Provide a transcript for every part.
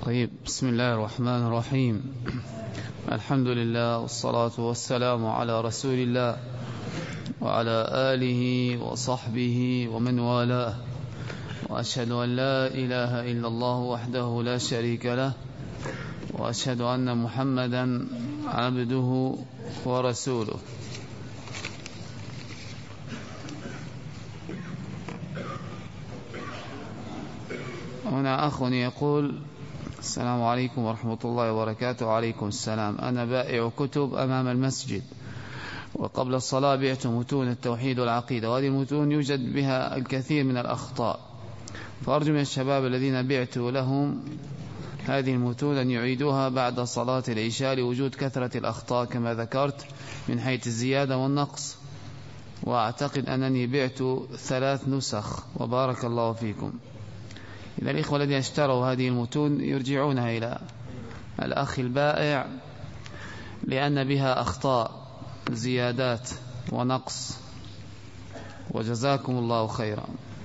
طيب، بسم الله الرحمن الرحيم. الحمد لله والصلاة والسلام على رسول الله وعلى آله وصحبه ومن والاه، وأشهد أن لا إله إلا الله وحده لا شريك له، وأشهد أن محمدا عبده ورسوله. هنا أخ يقول: السلام عليكم ورحمة الله وبركاته. وعليكم السلام. أنا بائع كتب أمام المسجد، وقبل الصلاة بعت متون التوحيد والعقيدة، وهذه المتون يوجد بها الكثير من الأخطاء، فأرجو من الشباب الذين بعت لهم هذه المتون أن يعيدوها بعد صلاة العشاء لوجود كثرة الأخطاء كما ذكرت من حيث الزيادة والنقص، وأعتقد أنني بعت 3 نسخ، وبارك الله فيكم. إذا الإخوة الذين اشتروا هذه المتون يرجعونها إلى الأخ البائع، لأن بها أخطاء زيادات ونقص، وجزاكم الله خيرا.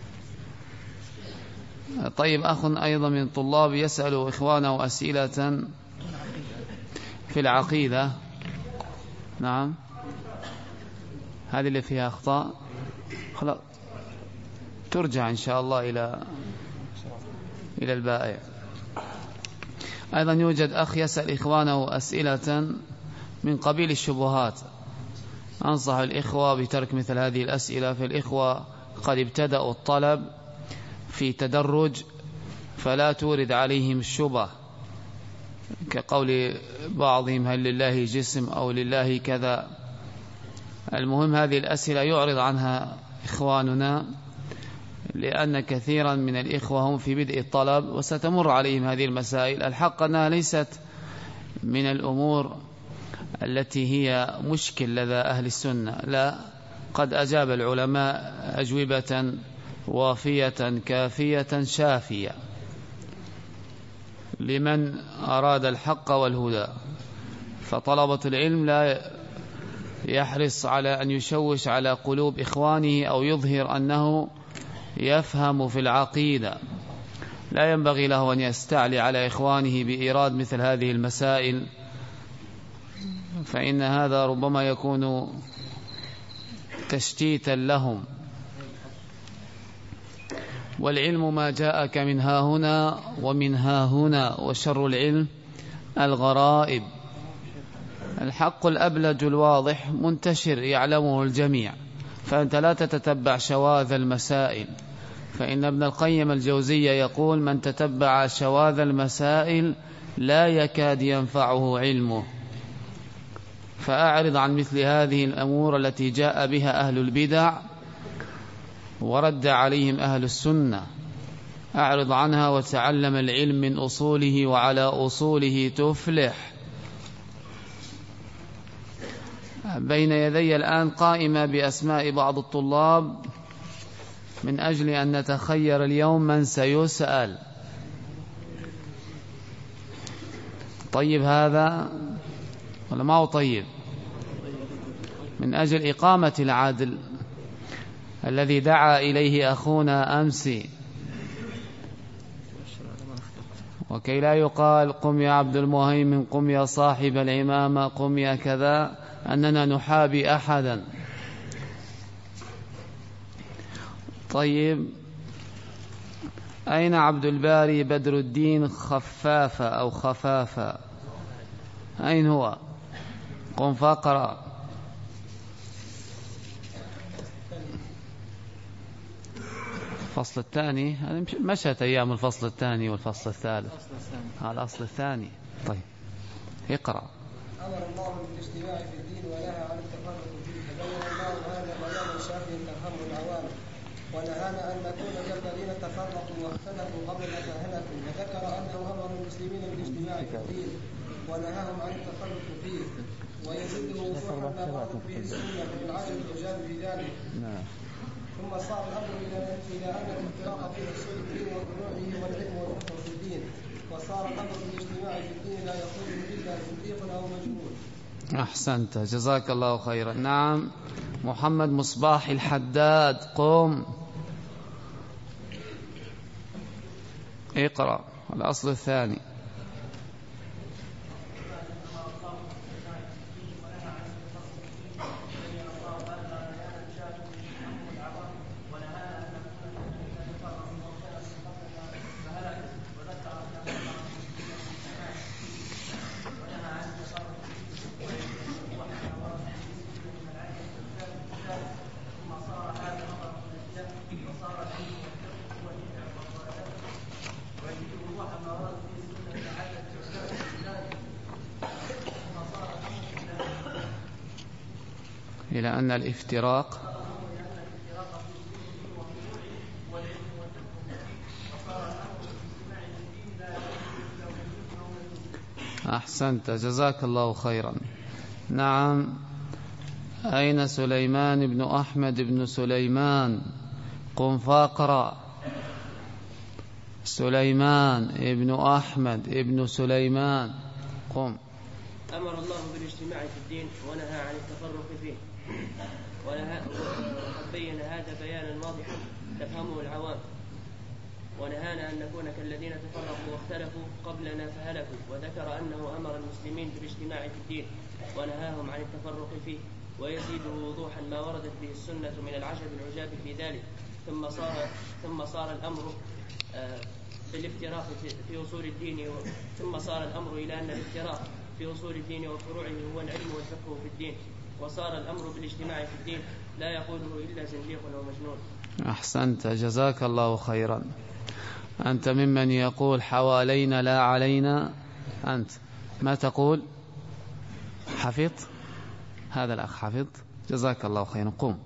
طيب، أخ أيضا من طلاب يسأل إخوانه أسئلة في العقيدة. نعم، هذه اللي فيها أخطاء خلاص ترجع إن شاء الله إلى البائع. أيضا يوجد أخ يسأل إخوانه أسئلة من قبيل الشبهات. أنصح الإخوة بترك مثل هذه الأسئلة، فالإخوة قد ابتدأوا الطلب في تدرج، فلا تورد عليهم الشبه كقول بعضهم هل لله جسم أو لله كذا. المهم هذه الأسئلة يعرض عنها إخواننا، لأن كثيرا من الإخوة هم في بدء الطلب وستمر عليهم هذه المسائل. الحق أنها ليست من الأمور التي هي مشكل لدى أهل السنة، لا، قد أجاب العلماء أجوبة وافية كافية شافية لمن أراد الحق والهدى. فطلبة العلم لا يحرص على أن يشوش على قلوب إخوانه أو يظهر أنه يفهم في العقيدة. لا ينبغي له أن يستعلي على إخوانه بإيراد مثل هذه المسائل، فإن هذا ربما يكون تشتيتا لهم. والعلم ما جاءك من ها هنا ومن ها هنا، وشر العلم الغرائب. الحق الأبلج الواضح منتشر يعلمه الجميع، فأنت لا تتتبع شواذ المسائل، فإن ابن القيم الجوزية يقول: من تتبع شواذ المسائل لا يكاد ينفعه علمه. فأعرض عن مثل هذه الأمور التي جاء بها أهل البدع ورد عليهم أهل السنة، أعرض عنها وتعلم العلم من أصوله، وعلى أصوله تفلح. بين يدي الآن قائمة بأسماء بعض الطلاب من أجل أن نتخير اليوم من سيسأل. طيب هذا ولا ما هو طيب؟ من أجل إقامة العدل الذي دعا إليه أخونا أمس، وكي لا يقال قم يا عبد المهيمن، قم يا صاحب العمامة، قم يا كذا، أننا نحابي أحدا. طيب، أين عبد الباري بدر الدين خفافة أو خفافة؟ أين هو؟ قم فاقرأ. الفصل الثاني مشت أيام الفصل الثاني والفصل الثالث، الأصل الثاني. طيب اقرأ. أمر الله بالاجتماع في الدين ونهى عن التفرق فيه، فبين الله هذا بيانا شافيا تفهم العوام، ونهانا أن نكون كالذين تفرقوا واختلفوا قبل أن فهلكوا، وذكر أنه أمر المسلمين بالاجتماع في الدين ونهاهم عن التفرق فيه، ويزيد وضوحا ما قالت به السنة فبالعدل الإجابة في ذلك. ثم صار الأمر إلى أن الافتراق بين أصول الدين وفروعه والعلم والحكم في الدين، وصار الأمر بالاجتماع في الدين لا يخرجه إلا زنديق أو مجنون. أحسنت، جزاك الله خيرا. نعم، محمد مصباح الحداد، قم اقرأ الأصل الثاني. إلى أن الافتراق أحسنت جزاك الله خيرا. نعم. أين سليمان بن أحمد بن سليمان؟ قم فاقرأ. سليمان ابن أحمد ابن سليمان قم. أمر الله بالاجتماع في الدين ونهى عن التفرق فيه، وقد بين هذا بيانا واضحا تفهمه العوام، ونهانا أن نكون كالذين تفرقوا واختلفوا قبلنا فهلكوا، وذكر أنه أمر المسلمين بالاجتماع في الدين ونهاهم عن التفرق فيه، ويزيده وضوحا ما وردت به السنة من العجب العجاب في ذلك. ثم صار الأمر بالافتراق في أصول الدين، ثم صار الأمر إلى أن الافتراق في أصول الدين وفروعه هو العلم والفقه في الدين، وصار الأمر بالاجتماع في الدين لا يقوله إلا زنديق ومجنون. أحسنت جزاك الله خيرا. أنت ممن يقول حوالينا لا علينا؟ أنت ما تقول؟ حفظ؟ هذا الأخ حفظ جزاك الله خيرا. قم.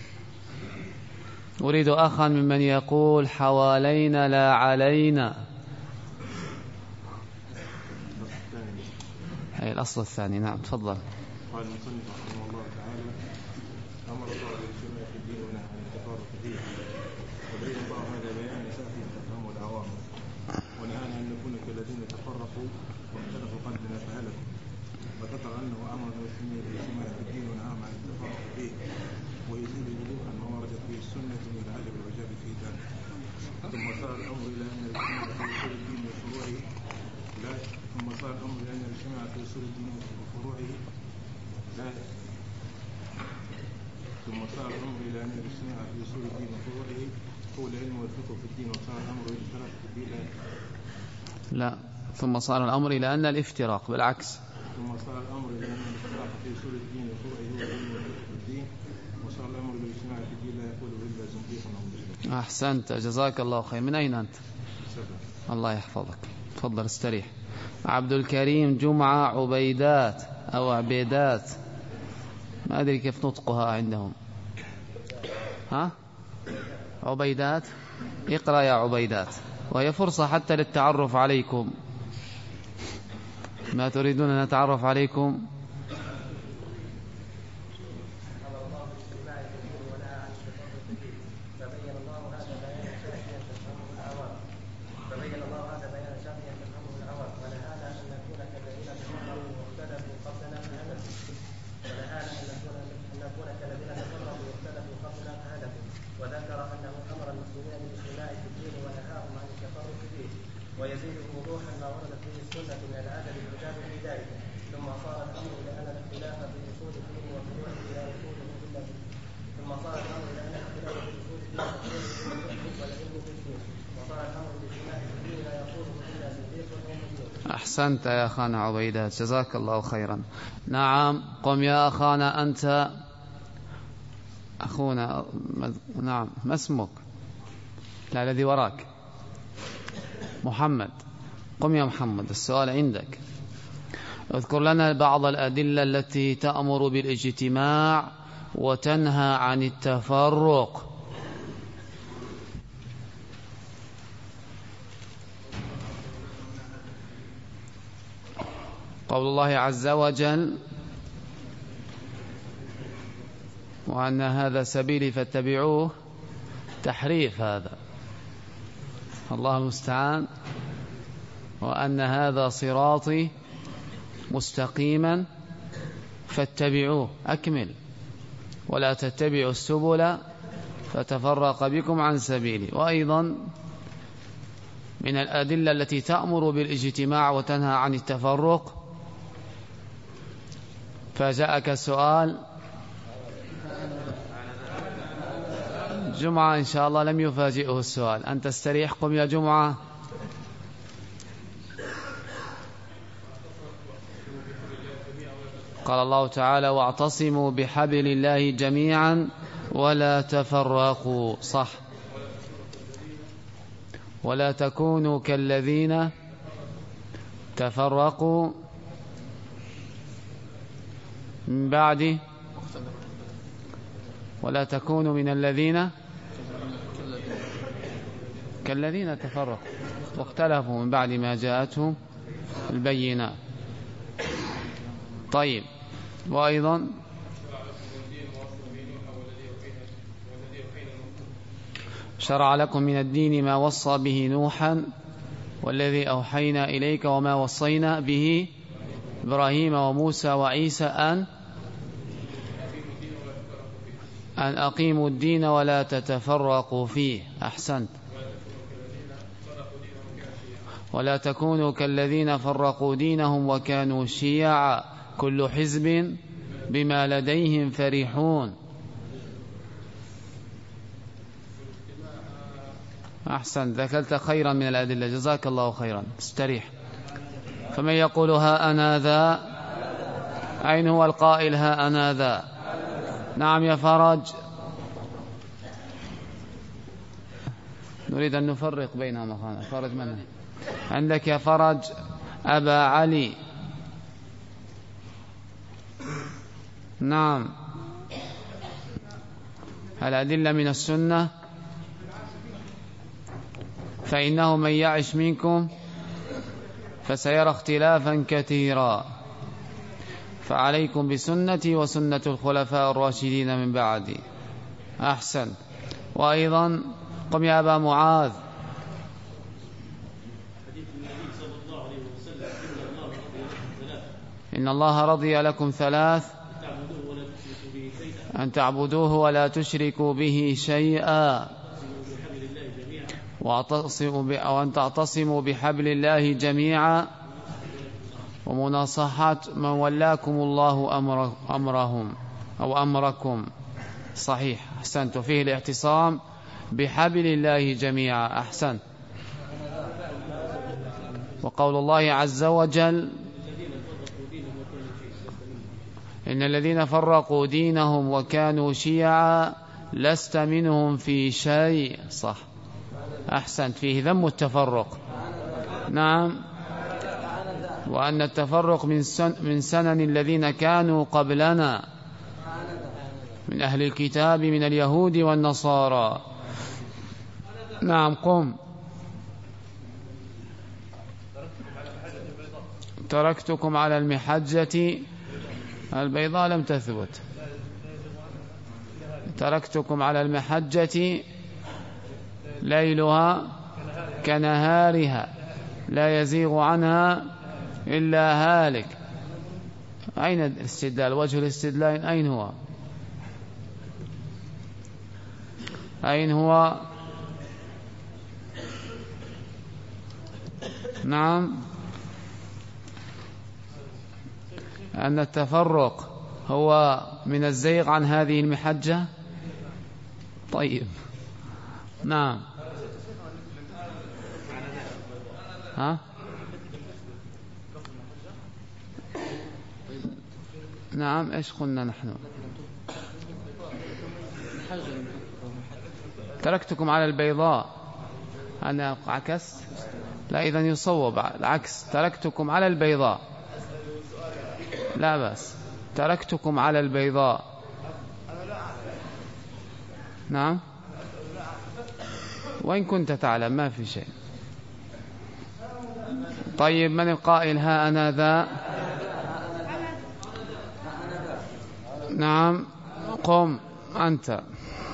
أريد أخا ممن يقول حوالينا لا علينا. أي الأصل الثاني. نعم تفضل. قال المصنف رحمه الله تعالى: أمر الله بالاجتماع في الدين ونهى عن التفرق فيه، وبين الله هذا بيان سافي تفهمه العوام، ونهانا أن نكون كالذين تفرقوا واختلفوا قبلنا فهلكوا، وذكر أنه أمر المسلمين بالاجتماع في الدين ونهاهم عن التفرق فيه، ويزيد وضوحا ما وردت به السنة من العجب والعجاب في ذلك. ثم صار الأمر إلى أن الاجتماع في أصول الدين وفروعه لا ثم صار الأمر إلى أن الاجتماع في أصول الدين وفروعه لا ثم صار الأمر إلى أن الاجتماع في أصول الدين وفروعه هو العلم والفقه في الدين، وصار الأمر إلى الافتراق في الدين لا ثم صار الأمر إلى أن الافتراق بالعكس. ثم صار الأمر إلى أن الافتراق في أصول الدين وفروعه هو العلم والفقه في الدين، وصار الأمر إلى الاجتماع في الدين لا يقوله إلا زنديق أو مجرم. أحسنت جزاك الله خير. من أين أنت؟ الله يحفظك. تفضل استريح. عبد الكريم جمعة عبيدات أو عبيدات، ما أدري كيف نطقها عندهم. ها؟ عبيدات. اقرأ يا عبيدات، وهي فرصة حتى للتعرف عليكم. ما تريدون أن نتعرف عليكم؟ ويزيده وضوحا ما وردت به السنة من العدل العجاب في ذلك. ثم صار الأمر إلى أن الاختلاف في أصول الدين وفروعه لا يكونه إلا به. ثم صار الأمر إلى أن الاختلاف في أصول الدين وفروعه والعلم في الدين، وصار الأمر بالاجتماع في الدين لا يقوله إلا زنديق أو مجنون. أحسنت يا أخانا عبيدات جزاك الله خيرا. نعم قم يا أخانا أنت أخونا. نعم ما اسمك؟ لا الذي وراك محمد. قم يا محمد السؤال عندك. اذكر لنا بعض الأدلة التي تأمر بالاجتماع وتنهى عن التفرق. قول الله عز وجل: وأن هذا سبيلي فاتبعوه. تحريف هذا، الله المستعان. وأن هذا صراطي مستقيما فاتبعوه. أكمل: ولا تتبعوا السبل فتفرق بكم عن سبيلي. وأيضا من الأدلة التي تأمر بالاجتماع وتنهى عن التفرق. فجاءك سؤال جمعة إن شاء الله لم يفاجئه السؤال. أنت استريح. قم يا جمعة. قال الله تعالى: واعتصموا بحبل الله جميعا ولا تفرقوا. صح. ولا تكونوا كالذين تفرقوا من بعد ولا تكونوا من الذين كالذين تفرقوا واختلفوا من بعد ما جاءتهم البينات. طيب، وأيضا شرع لكم من الدين ما وصى به نوحا والذي أوحينا إليك وما وصينا به إبراهيم وموسى وعيسى أن أقيموا الدين ولا تتفرقوا فيه. أحسنت. ولا تكونوا كالذين فرقوا دينهم وكانوا شيعا كل حزب بما لديهم فرحون. أحسن، ذكرت خيرا من الأدلة، جزاك الله خيرا، استريح. فمن يقول ها أنا ذا؟ أين هو القائل ها أنا ذا؟ نعم يا فرج، نريد أن نفرق بينهما. فرج من عندك يا فرج؟ أبا علي. نعم. الأدلة من السنة، فإنه من يعش منكم فسيرى اختلافا كثيرا، فعليكم بسنتي وسنة الخلفاء الراشدين من بعدي. أحسن. وأيضا قم يا أبا معاذ. إن الله رضي لكم ثلاث: أن تعبدوه ولا تشركوا به شيئا، وأن تعتصموا بحبل الله جميعا، ومناصحة من ولاكم الله أمرهم أو أمركم. صحيح، أحسنت. فيه الاعتصام بحبل الله جميعا. أحسن. وقول الله عز وجل: إن الذين فرقوا دينهم وكانوا شيعا لست منهم في شيء. صح، أحسنت. فيه ذم التفرق. نعم. وأن التفرق من سنن الذين كانوا قبلنا من أهل الكتاب من اليهود والنصارى. نعم، قم. تركتكم على المحجة البيضاء لم تثبت. تركتكم على المحجة ليلها كنهارها لا يزيغ عنها إلا هالك. أين الاستدلال؟ وجه الاستدلال أين هو؟ أين هو؟ نعم. أن التفرق هو من الزيغ عن هذه المحجة. طيب، نعم. ها؟ نعم. إيش قلنا نحن؟ تركتكم على البيضاء. أنا عكست؟ لا، إذن يصوب العكس. تركتكم على البيضاء. لا بس، تركتكم على البيضاء. نعم. وإن كنت تعلم ما في شيء. طيب، من القائل ها أنا ذا؟ نعم، قم أنت.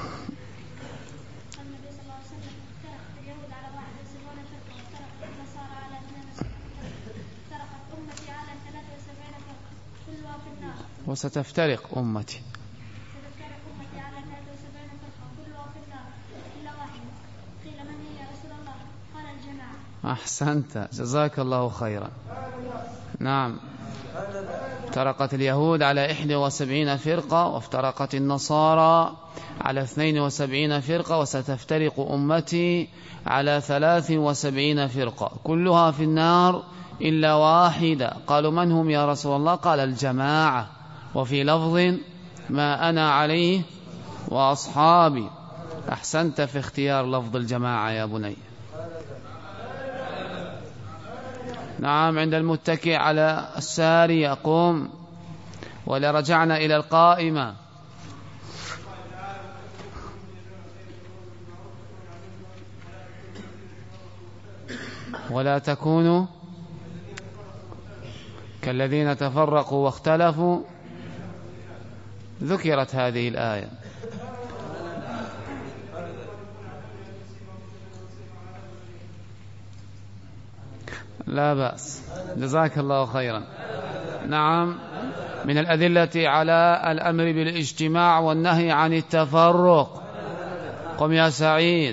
وستفترق أمتي على 73 فرقة كلها في النار إلا واحدة. قيل من هي يا رسول الله؟ قال الجماعة. أحسنت، جزاك الله خيرا. نعم. افترقت اليهود على 71 فرقة، وافترقت النصارى على 72 فرقة، وستفترق أمتي على 73 فرقة كلها في النار إلا واحدة. قالوا من هم يا رسول الله؟ قال الجماعة. وفي لفظ ما أنا عليه وأصحابي. أحسنت في اختيار لفظ الجماعة يا بني. نعم. عند المتكئ على الساري يقوم. ولرجعنا إلى القائمة. ولا تكونوا كالذين تفرقوا واختلفوا. ذكرت هذه الآية. لا بأس، جزاك الله خيرا. نعم، من الأدلة على الأمر بالاجتماع والنهي عن التفرق. قم يا سعيد.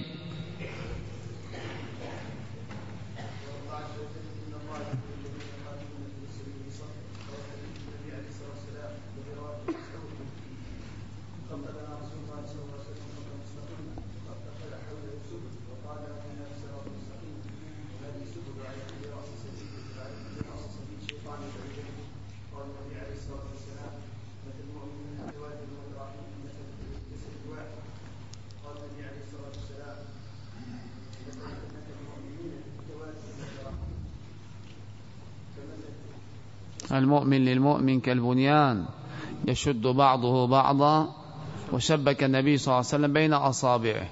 المؤمن للمؤمن كالبنيان يشد بعضه بعضا، وشبك النبي صلى الله عليه وسلم بين أصابعه.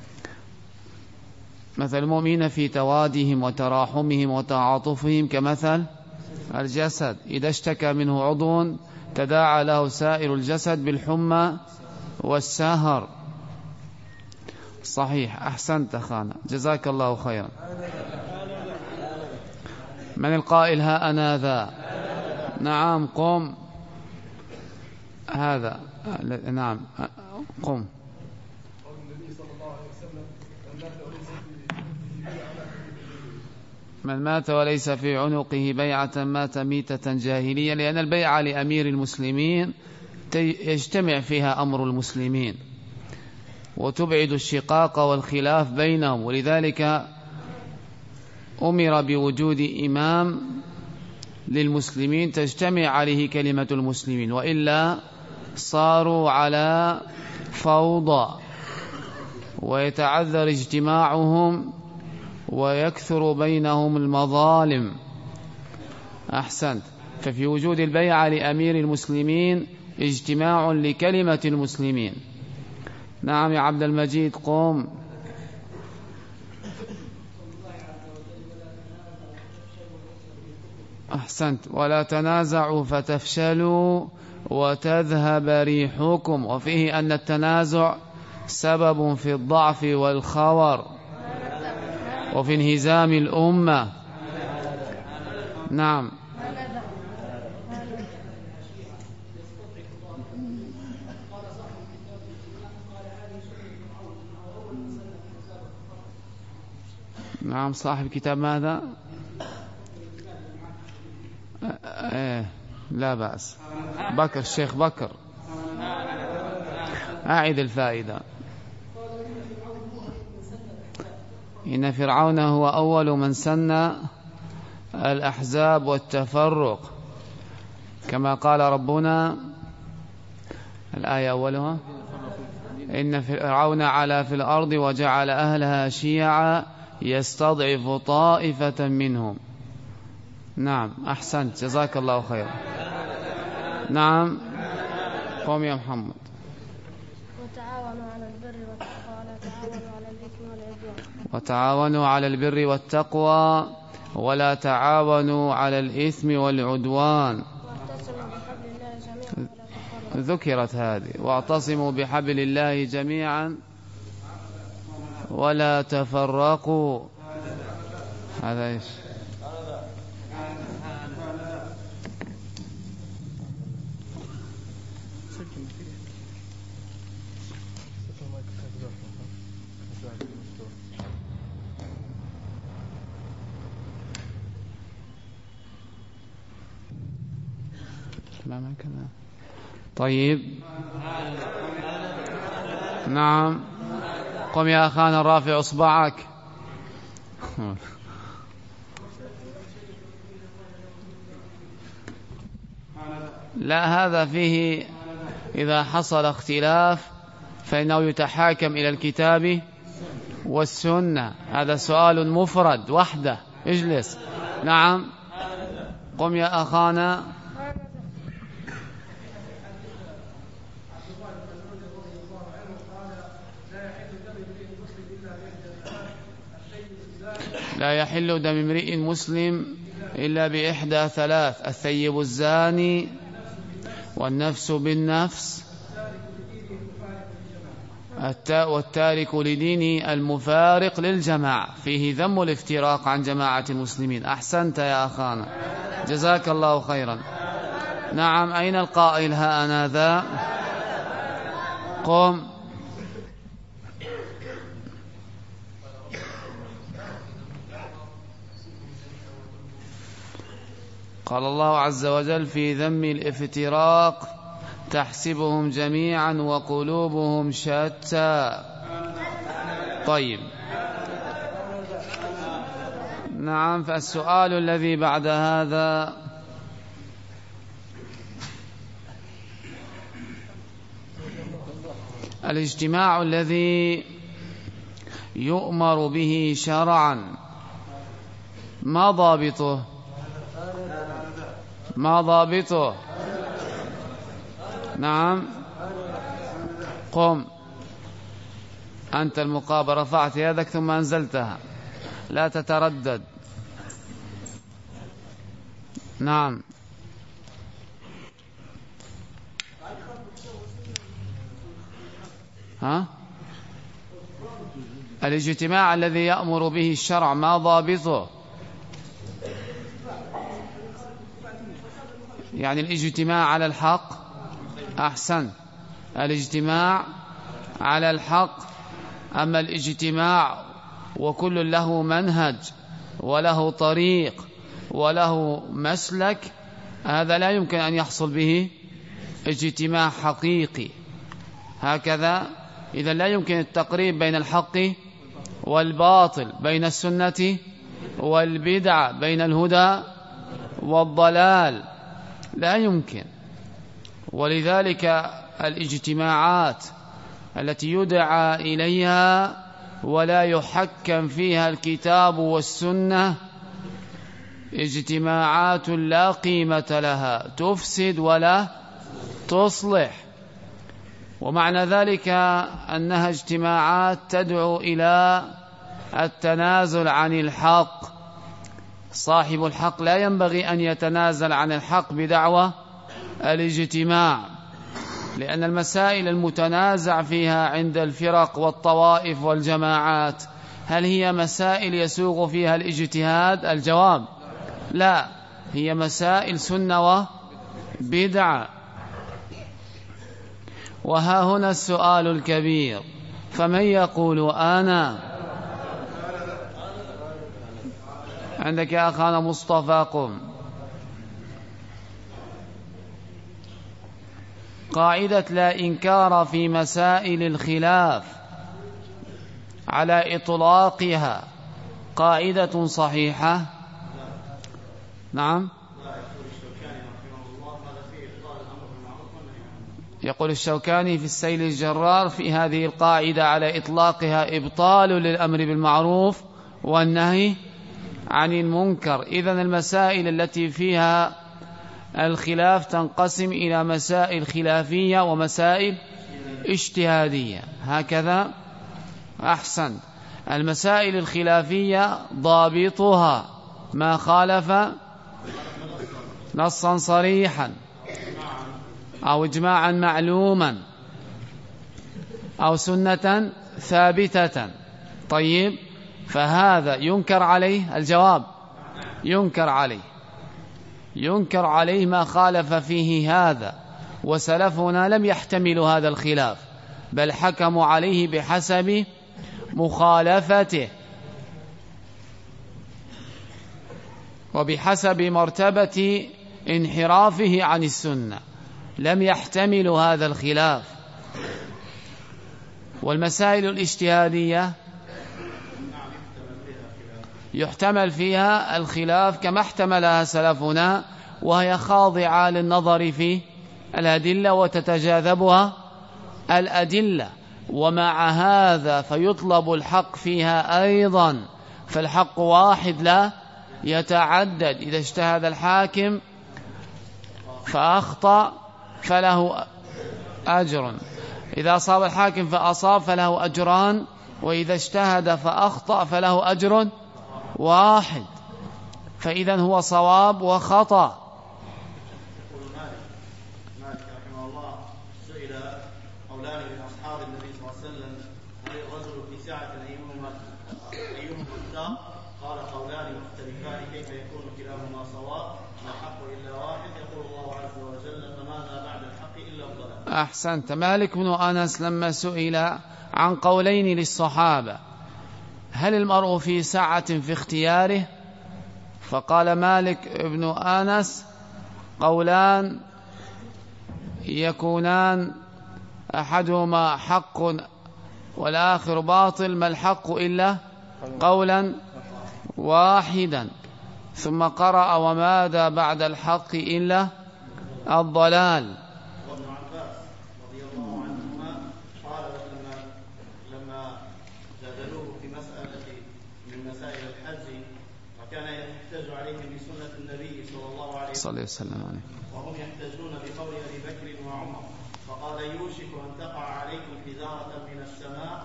مثل المؤمنين في توادهم وتراحمهم وتعاطفهم كمثل الجسد إذا اشتكى منه عضو تداعى له سائر الجسد بالحمى والسهر. صحيح، أحسنت أخانا، جزاك الله خيرا. من القائل ها أنا ذا؟ نعم، قم. هذا نعم، قم. من مات وليس في عنقه بيعة مات ميتة جاهلية، لأن البيعة لأمير المسلمين يجتمع فيها أمر المسلمين وتبعد الشقاق والخلاف بينهم، ولذلك أمر بوجود إمام للمسلمين تجتمع عليه كلمة المسلمين، وإلا صاروا على فوضى ويتعذر اجتماعهم ويكثر بينهم المظالم. أحسنت. ففي وجود البيعة لأمير المسلمين اجتماع لكلمة المسلمين. نعم يا عبد المجيد، قم. أحسنت. ولا تنازعوا فتفشلوا وتذهب ريحكم، وفيه أن التنازع سبب في الضعف والخور وفي انهزام الأمة. نعم. نعم، صاحب كتاب ماذا؟ لا بأس. بكر، الشيخ بكر، أعد الفائدة. إن فرعون هو أول من سن الأحزاب والتفرق، كما قال ربنا، الآية أولها: إن فرعون علا في الأرض وجعل أهلها شيعا يستضعف طائفة منهم. نعم، أحسنت، جزاك الله خيرا. نعم، قوم يا محمد. وتعاونوا على البر والتقوى ولا تعاونوا على الإثم والعدوان. ذكرت هذه. واعتصموا بحبل الله جميعا ولا تفرقوا. هذا إيش؟ طيب، نعم، قم يا أخانا، رافع أصبعك. لا، هذا فيه إذا حصل اختلاف فإنه يتحاكم إلى الكتاب والسنة. هذا سؤال مفرد وحده. اجلس. نعم، قم يا أخانا. لا يحل دم امرئ مسلم إلا بإحدى ثلاث: الثيب الزاني، والنفس بالنفس، والتارك لدينه المفارق للجماعة. فيه ذم الافتراق عن جماعة المسلمين. أحسنت يا أخانا، جزاك الله خيرا. نعم، أين القائل؟ ها أنا ذا. قم. قال الله عز وجل في ذم الافتراق: تحسبهم جميعا وقلوبهم شتى. طيب، نعم. فالسؤال الذي بعد هذا: الاجتماع الذي يؤمر به شرعا ما ضابطه؟ ما ضابطه؟ نعم، قم. أنت المقابل، رفعت يدك ثم أنزلتها، لا تتردد. نعم. ها؟ الاجتماع الذي يأمر به الشرع ما ضابطه؟ يعني الاجتماع على الحق. أحسن، الاجتماع على الحق. أما الاجتماع وكل له منهج وله طريق وله مسلك، هذا لا يمكن أن يحصل به اجتماع حقيقي. هكذا إذا لا يمكن التقريب بين الحق والباطل، بين السنة والبدعة، بين الهدى والضلال، لا يمكن. ولذلك الاجتماعات التي يدعى إليها ولا يحكم فيها الكتاب والسنة اجتماعات لا قيمة لها، تفسد ولا تصلح. ومعنى ذلك أنها اجتماعات تدعو إلى التنازل عن الحق. صاحب الحق لا ينبغي أن يتنازل عن الحق بدعوى الاجتماع، لأن المسائل المتنازع فيها عند الفرق والطوائف والجماعات هل هي مسائل يسوغ فيها الاجتهاد؟ الجواب لا، هي مسائل سنة وبدعة. وها هنا السؤال الكبير: فمن يقول أنا؟ عندك يا أخانا مصطفى، قم. قاعدة لا إنكار في مسائل الخلاف على إطلاقها قاعدة صحيحة؟ نعم. يقول الشوكاني في السيل الجرار في هذه القاعدة على إطلاقها إبطال للأمر بالمعروف والنهي عن المنكر. إذن المسائل التي فيها الخلاف تنقسم إلى مسائل خلافية ومسائل اجتهادية. هكذا؟ أحسن. المسائل الخلافية ضابطها ما خالف نصا صريحا أو إجماعا معلوما أو سنة ثابتة. طيب، فهذا ينكر عليه؟ الجواب ينكر عليه. ينكر عليه ما خالف فيه هذا، وسلفنا لم يحتملوا هذا الخلاف، بل حكموا عليه بحسب مخالفته وبحسب مرتبة انحرافه عن السنة، لم يحتملوا هذا الخلاف. والمسائل الاجتهادية يحتمل فيها الخلاف كما احتملها سلفنا، وهي خاضعة للنظر في الأدلة وتتجاذبها الأدلة، ومع هذا فيطلب الحق فيها أيضا، فالحق واحد لا يتعدد. إذا اجتهد الحاكم فأخطأ فله أجر، إذا أصاب الحاكم فأصاب فله أجران، وإذا اجتهد فأخطأ فله أجر واحد، فإذا هو صواب وخطأ. يقول مالك رحمه الله سئل قولان من أصحاب النبي صلى الله عليه وسلم هل الرجل في ساعة أيهما اختار؟ قال قولان مختلفان كيف يكون كلاهما صواب؟ ما الحق إلا واحد؟ يقول الله عز وجل فماذا بعد الحق إلا الضلال. أحسنت. مالك بن أنس لما سئل عن قولين للصحابة هل المرء في ساعة في اختياره، فقال مالك بن أنس قولان يكونان أحدهما حق والآخر باطل، ما الحق إلا قولا واحدا. ثم قرأ وماذا بعد الحق إلا الضلال. وابن عباس رضي الله عنهما قال لما جادلوه في مسألة من مسائل الحج وكان يحتج عليهم بسنة النبي صلى الله عليه وسلم وهم يحتجون بقول أبي بكر وعمر، فقال يوشك أن تقع عليكم حجارة من السماء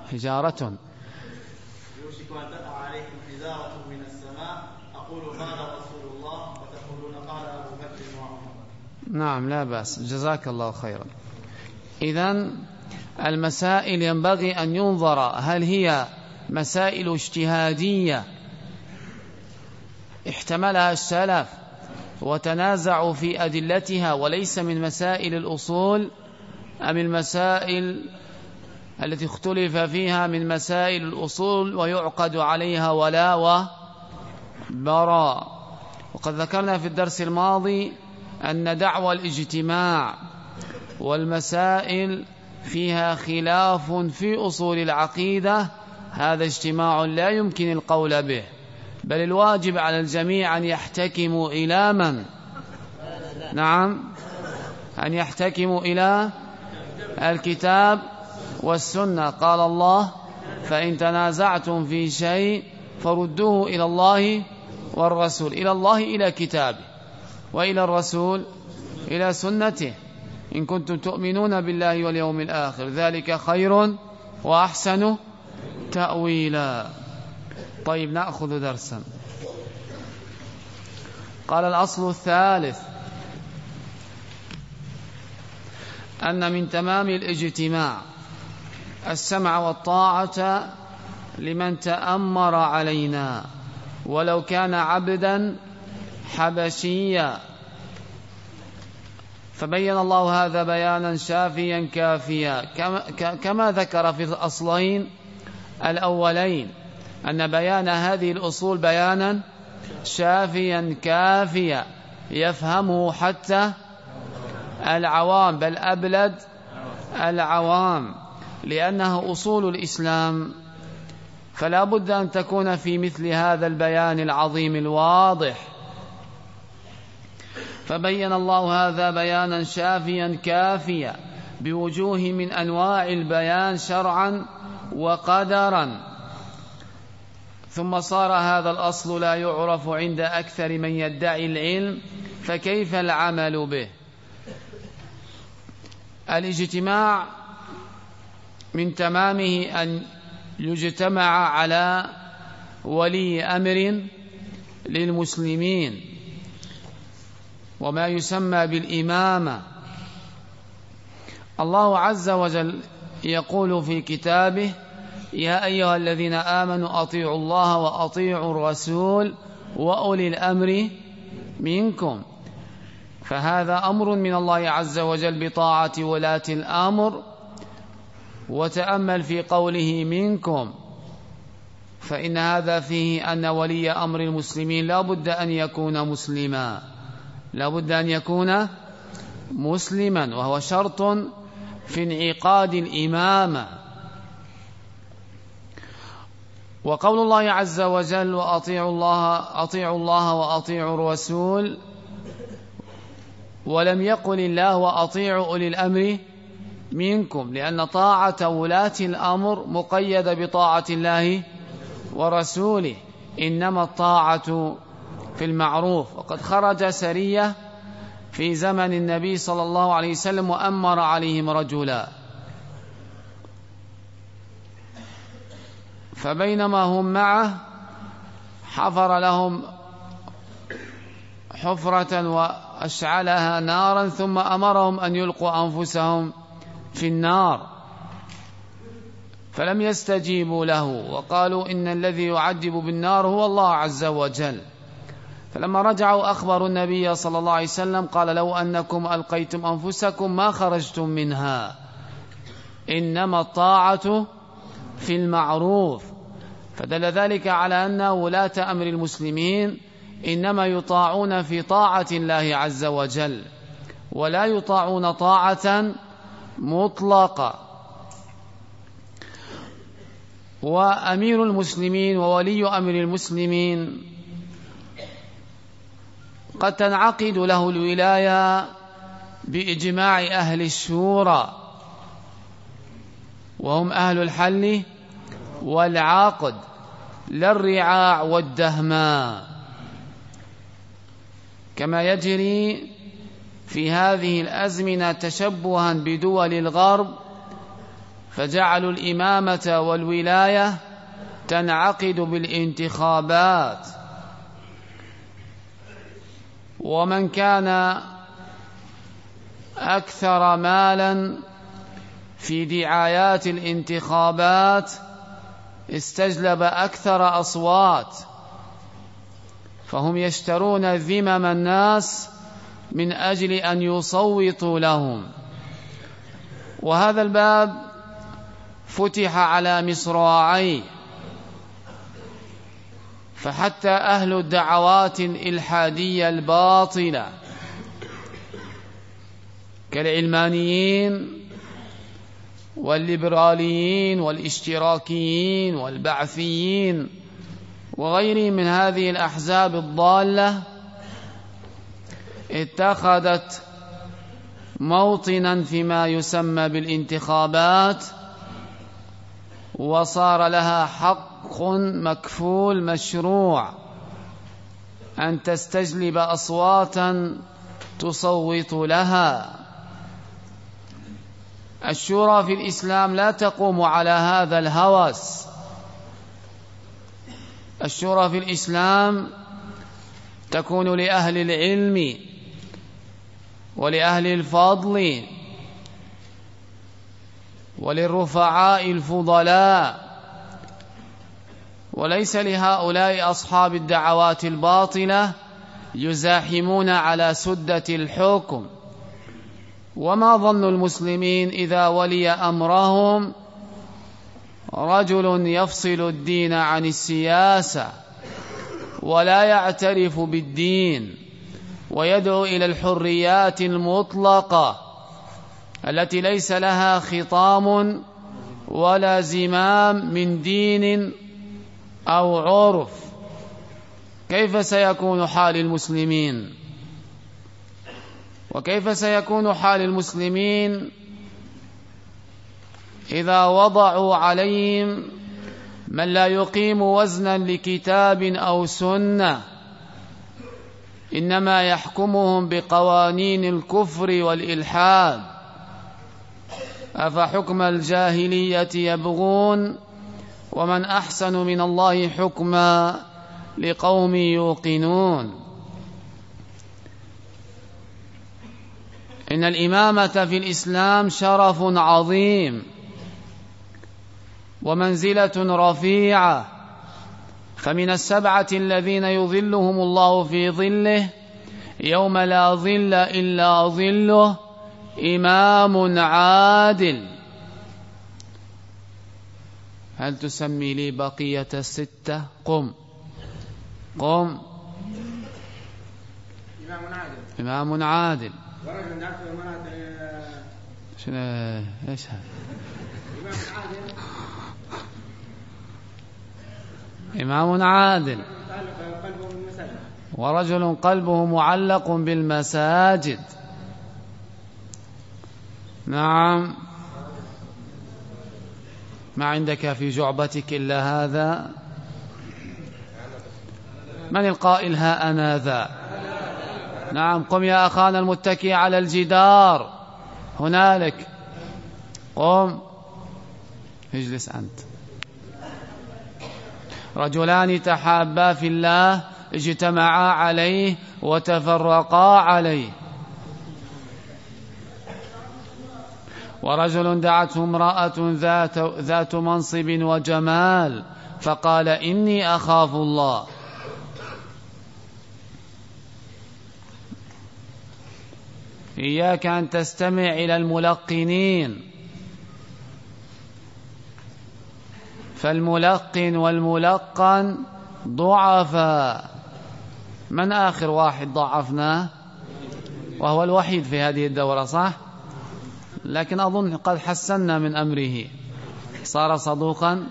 يوشك أن تقع عليكم حجارة من السماء أقول قال رسول الله وتقولون قال أبو بكر وعمر. نعم لا بأس، جزاك الله خيرا. إذن المسائل ينبغي أن ينظر هل هي مسائل اجتهادية احتملها السلف وتنازعوا في أدلتها وليس من مسائل الأصول، أم المسائل التي اختلف فيها من مسائل الأصول ويعقد عليها ولا وبراء. وقد ذكرنا في الدرس الماضي أن دعوى الاجتماع والمسائل فيها خلاف في أصول العقيدة هذا اجتماع لا يمكن القول به، بل الواجب على الجميع أن يحتكموا إلى من؟ نعم، أن يحتكموا إلى الكتاب والسنة. قال الله فإن تنازعتم في شيء فردوه إلى الله والرسول. إلى الله إلى كتابه، وإلى الرسول إلى سنته، إن كنتم تؤمنون بالله واليوم الآخر ذلك خير وأحسن تأويلا. طيب نأخذ درسا. قال الأصل الثالث أن من تمام الاجتماع السمع والطاعة لمن تأمر علينا ولو كان عبدا حبشيا. فبين الله هذا بيانا شافيا كافيا كما ذكر في الأصلين الأولين أن بيان هذه الأصول بيانا شافيا كافيا يفهمه حتى العوام، بل أبلد العوام، لأنها أصول الإسلام، فلا بد أن تكون في مثل هذا البيان العظيم الواضح. فبين الله هذا بيانا شافيا كافيا بوجوه من أنواع البيان شرعا وقدرا. ثم صار هذا الأصل لا يعرف عند أكثر من يدعي العلم، فكيف العمل به؟ الاجتماع من تمامه أن يجتمع على ولي أمر للمسلمين وما يسمى بالإمامة. الله عز وجل يقول في كتابه يا أيها الذين آمنوا أطيعوا الله وأطيعوا الرسول وأولي الأمر منكم. فهذا أمر من الله عز وجل بطاعة ولاة الأمر. وتأمل في قوله منكم، فإن هذا فيه أن ولي أمر المسلمين لا بد أن يكون مسلما، لا بد أن يكون مسلما، وهو شرط في انعقاد الإمامة. وقول الله عز وجل وأطيعوا الله وأطيعوا الرسول، ولم يقل الله وأطيعوا أولي الأمر منكم، لأن طاعة ولاة الأمر مقيدة بطاعة الله ورسوله، إنما الطاعة في المعروف. وقد خرج سرية في زمن النبي صلى الله عليه وسلم وأمر عليهم رجلا، فبينما هم معه حفر لهم حفرة وأشعلها نارا ثم أمرهم أن يلقوا أنفسهم في النار، فلم يستجيبوا له وقالوا إن الذي يعذب بالنار هو الله عز وجل. فلما رجعوا أخبروا النبي صلى الله عليه وسلم قال لو أنكم ألقيتم أنفسكم ما خرجتم منها، إنما الطاعة في المعروف. فدل ذلك على أن ولاة أمر المسلمين إنما يطاعون في طاعة الله عز وجل، ولا يطاعون طاعة مطلقة. وأمير المسلمين وولي أمر المسلمين قد تنعقد له الولاية بإجماع أهل الشورى، وهم أهل الحل والعقد لا الرعاع والدهماء، كما يجري في هذه الأزمنة تشبها بدول الغرب، فجعلوا الإمامة والولاية تنعقد بالانتخابات، ومن كان أكثر مالا في دعايات الانتخابات استجلب أكثر أصوات، فهم يشترون ذمم الناس من أجل أن يصوتوا لهم. وهذا الباب فتح على مصراعيه، فحتى أهل الدعوات الإلحادية الباطلة كالعلمانيين والليبراليين والاشتراكيين والبعثيين وغيرهم من هذه الأحزاب الضالة اتخذت موطنا فيما يسمى بالانتخابات، وصار لها حق مكفول مشروع أن تستجلب أصواتا تصوت لها. الشورى في الإسلام لا تقوم على هذا الهوس. الشورى في الإسلام تكون لأهل العلم ولأهل الفضل وللرفعاء الفضلاء، وليس لهؤلاء أصحاب الدعوات الباطلة يزاحمون على سدة الحكم. وما ظن المسلمين إذا ولي أمرهم رجل يفصل الدين عن السياسة ولا يعترف بالدين ويدعو إلى الحريات المطلقة التي ليس لها خطام ولا زمام من دين أو عرف؟ كيف سيكون حال المسلمين؟ وكيف سيكون حال المسلمين إذا وضعوا عليهم من لا يقيم وزنا لكتاب أو سنة، إنما يحكمهم بقوانين الكفر والإلحاد؟ أفحكم الجاهلية يبغون ومن أحسن من الله حكما لقوم يوقنون. إن الإمامة في الإسلام شرف عظيم ومنزلة رفيعة، فمن السبعة الذين يظلهم الله في ظله يوم لا ظل إلا ظله إمام عادل. هل تسمي لي بقية الستة؟ قم قم. إمام عادل. شنو ايش هذا؟ إمام عادل ورجل قلبه معلق بالمساجد. نعم، ما عندك في جعبتك إلا هذا؟ من القائل ها أنا ذا؟ نعم، قم يا أخانا المتكي على الجدار هنالك، قم اجلس أنت. رجلان تحابا في الله اجتمعا عليه وتفرقا عليه. ورجل دعته امرأة ذات منصب وجمال فقال إني أخاف الله. إياك أن تستمع إلى الملقنين، فالملقن والملقن ضعفا. من آخر واحد ضعفناه؟ وهو الوحيد في هذه الدورة، صح؟ لكن أظن قد حسنا من أمره، صار صدوقا.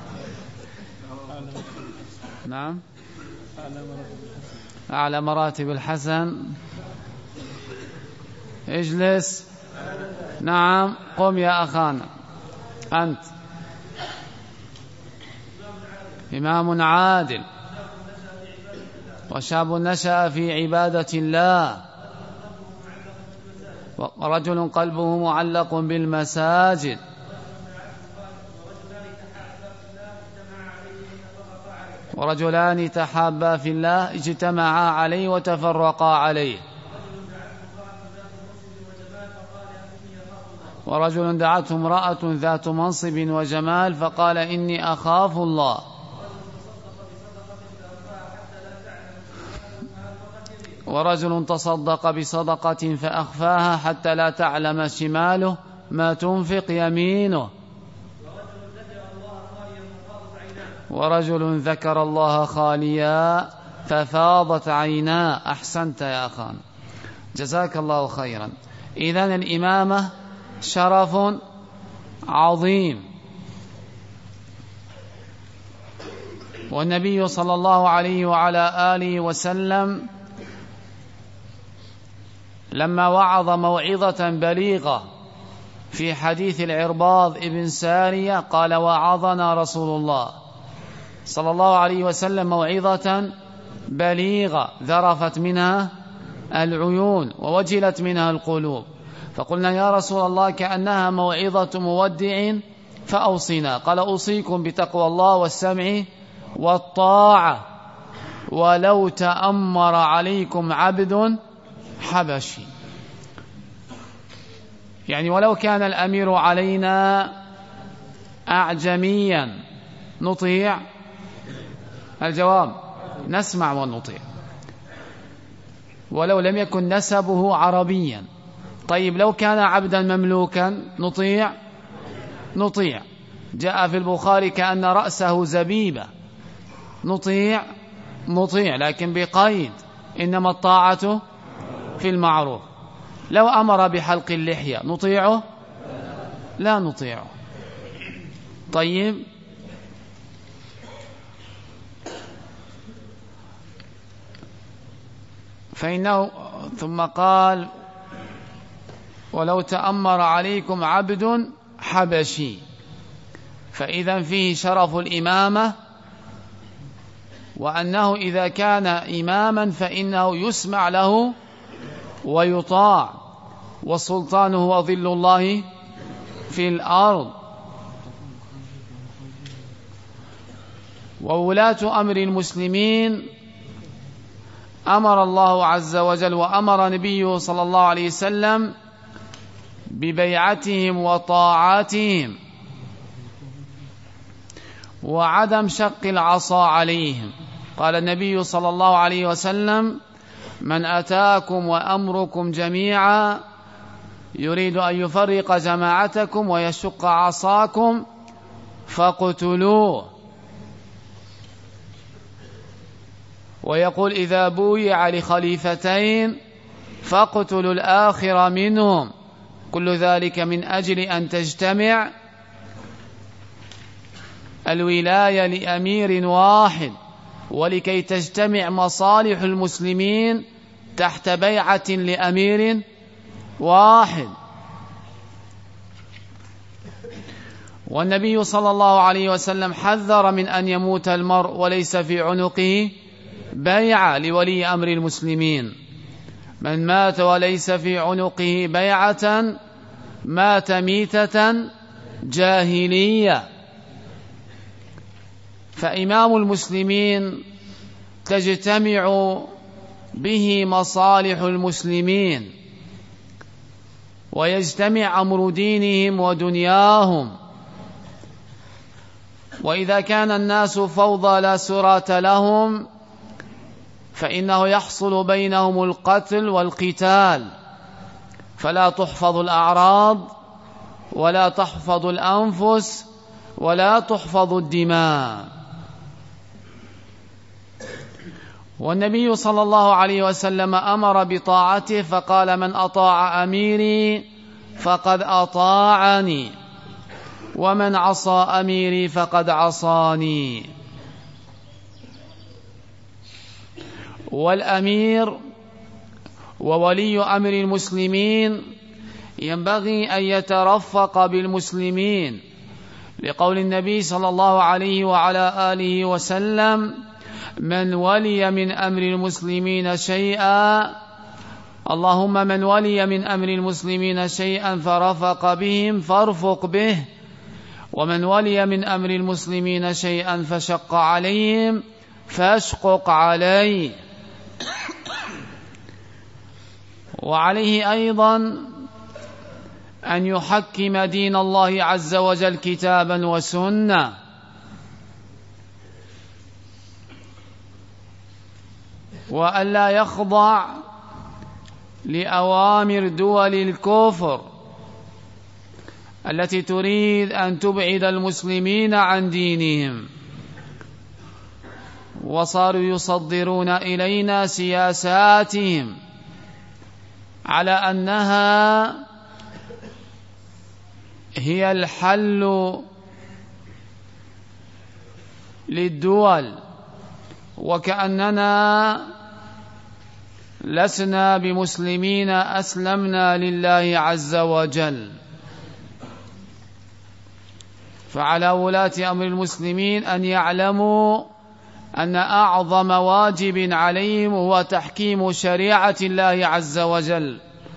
نعم، أعلى مراتب الحسن. اجلس. نعم، قم يا أخانا. أنت إمام عادل وشاب نشأ في عبادة الله ورجل قلبه معلق بالمساجد. ورجلان تحابا في الله اجتمعا عليه وتفرقا عليه. ورجل دعته امرأة ذات منصب وجمال فقال إني أخاف الله. ورجل تصدق بصدقة فأخفاها حتى لا تعلم شماله ما تنفق يمينه. ورجل ذكر الله خاليا ففاضت عيناه. أحسنت يا أخان، جزاك الله خيرا. إذن الإمامة شرف عظيم، والنبي صلى الله عليه وعلى آله وسلم لما وعظ موعظة بليغة في حديث العرباض ابن سارية قال وعظنا رسول الله صلى الله عليه وسلم موعظة بليغة ذرفت منها العيون ووجلت منها القلوب، فقلنا يا رسول الله كأنها موعظة مودع فأوصنا. قال أوصيكم بتقوى الله والسمع والطاعة ولو تأمر عليكم عبد حبشي، يعني ولو كان الأمير علينا أعجميا نطيع؟ الجواب نسمع ونطيع. ولو لم يكن نسبه عربيا؟ طيب لو كان عبدا مملوكا نطيع. جاء في البخاري كأن رأسه زبيبة، نطيع لكن بقيد إنما الطاعة في المعروف. لو أمر بحلق اللحية نطيعه؟ لا نطيعه. طيب فإنه ثم قال ولو تأمر عليكم عبد حبشي، فإذا فيه شرف الإمامة، وأنه إذا كان إماما فإنه يسمع له ويطاع، والسلطان هو ظل الله في الأرض. وولاة أمر المسلمين أمر الله عز وجل وأمر نبيه صلى الله عليه وسلم ببيعتهم وطاعاتهم وعدم شق العصا عليهم. قال النبي صلى الله عليه وسلم من أتاكم وأمركم جميعا يريد أن يفرق جماعتكم ويشق عصاكم فاقتلوه. ويقول إذا بويع لخليفتين فاقتلوا الآخر منهم، كل ذلك من أجل أن تجتمع الولاية لأمير واحد، ولكي تجتمع مصالح المسلمين تحت بيعة لأمير واحد. والنبي صلى الله عليه وسلم حذر من أن يموت المرء وليس في عنقه بيعة لولي أمر المسلمين. من مات وليس في عنقه بيعة مات ميتة جاهلية. فإمام المسلمين تجتمع به مصالح المسلمين، ويجتمع أمر دينهم ودنياهم. وإذا كان الناس فوضى لا سرة لهم فإنه يحصل بينهم القتل والقتال، فلا تحفظ الأعراض ولا تحفظ الأنفس ولا تحفظ الدماء. والنبي صلى الله عليه وسلم أمر بطاعته فقال: من أطاع أميري فقد أطاعني، ومن عصى أميري فقد عصاني. والأمير وولي أمر المسلمين ينبغي أن يترفق بالمسلمين، لقول النبي صلى الله عليه وعلى آله وسلم: من ولي من أمر المسلمين شيئا، اللهم من ولي من أمر المسلمين شيئا فرفق بهم فارفق به، ومن ولي من أمر المسلمين شيئا فشق عليهم فاشقق عليه. وعليه أيضا أن يحكم دين الله عز وجل كتابا وسنة، وأن لا يخضع لأوامر دول الكفر التي تريد أن تبعد المسلمين عن دينهم. وصاروا يصدرون إلينا سياساتهم على أنها هي الحل للدول، وكأننا لسنا بمسلمين أسلمنا لله عز وجل. فعلى ولاة أمر المسلمين أن يعلموا أن أعظم واجب عليهم هو تحكيم شريعة الله عز وجل،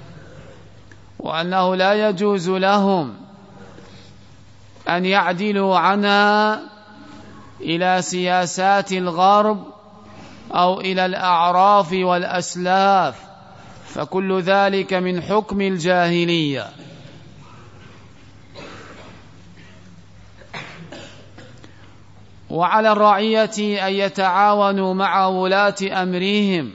وأنه لا يجوز لهم أن يعدلوا عنها إلى سياسات الغرب أو إلى الأعراف والأسلاف، فكل ذلك من حكم الجاهلية. وعلى الرعية أن يتعاونوا مع ولاة أمرهم،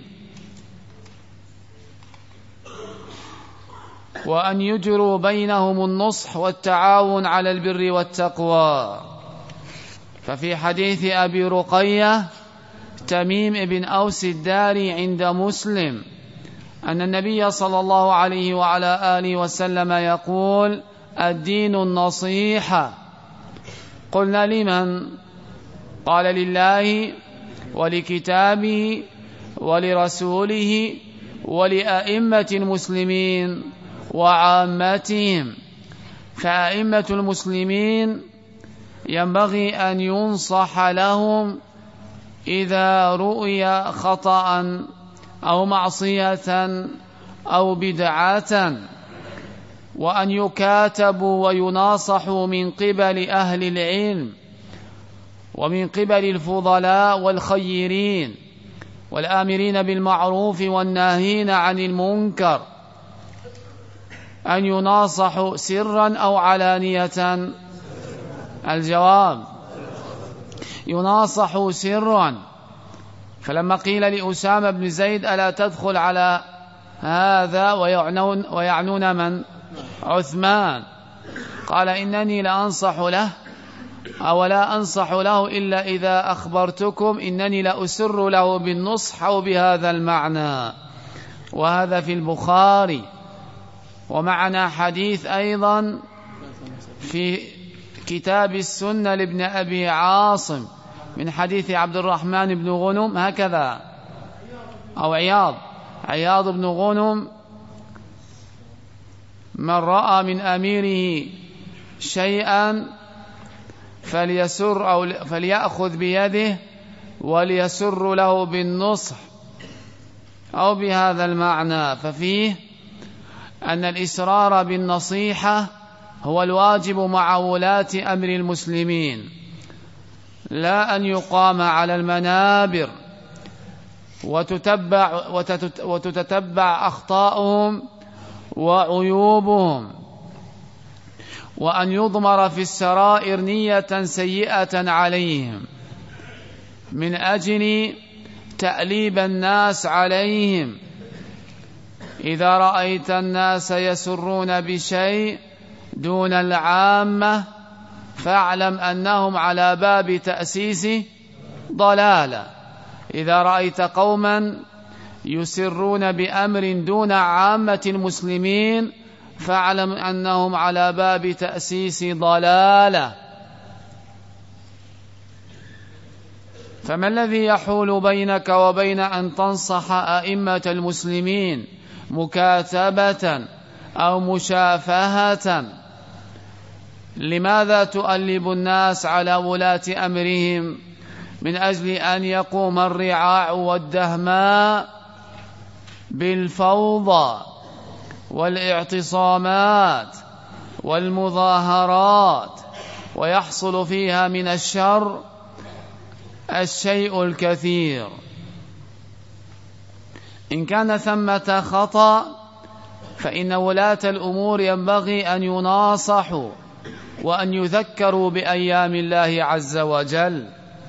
وأن يجروا بينهم النصح والتعاون على البر والتقوى. ففي حديث أبي رقية تميم بن أوس الداري عند مسلم أن النبي صلى الله عليه وعلى آله وسلم يقول: الدين النصيحة. قلنا: لمن؟ قال: لله ولكتابه ولرسوله ولأئمة المسلمين وعامتهم. فأئمة المسلمين ينبغي أن ينصح لهم إذا رؤي خطأ أو معصية أو بدعة، وأن يكاتبوا ويناصحوا من قبل أهل العلم ومن قبل الفضلاء والخيرين والآمرين بالمعروف والناهين عن المنكر، أن يناصحوا سرا أو علانية. الجواب: يناصحوا سرا. فلما قيل لأسامة بن زيد: ألا تدخل على هذا، ويعنون من؟ عثمان، قال: إنني لأنصح له أو لا أنصح له إلا إذا أخبرتكم إنني لأسر له بالنصح أو بهذا المعنى. وهذا في البخاري. ومعنا حديث أيضا في كتاب السنة لابن أبي عاصم من حديث عبد الرحمن بن غنم هكذا، أو عياض بن غنم: من رأى من أميره شيئا فليسر أو فليأخذ بيده وليسر له بالنصح أو بهذا المعنى. ففيه أن الإسرار بالنصيحة هو الواجب مع ولاة أمر المسلمين، لا أن يقام على المنابر وتتتبع أخطاؤهم وعيوبهم، وأن يضمر في السرائر نية سيئة عليهم من أجل تأليب الناس عليهم. إذا رأيت الناس يسرون بشيء دون العامة فاعلم أنهم على باب تأسيس ضلالة. إذا رأيت قوما يسرون بأمر دون عامة المسلمين فاعلم أنهم على باب تأسيس ضلالة. فما الذي يحول بينك وبين أن تنصح أئمة المسلمين مكاتبة أو مشافهة؟ لماذا تؤلب الناس على ولاة أمرهم من أجل أن يقوم الرعاع والدهماء بالفوضى والاعتصامات والمظاهرات، ويحصل فيها من الشر الشيء الكثير؟ إن كان ثمة خطأ فإن ولاة الأمور ينبغي أن يناصحوا وأن يذكروا بأيام الله عز وجل،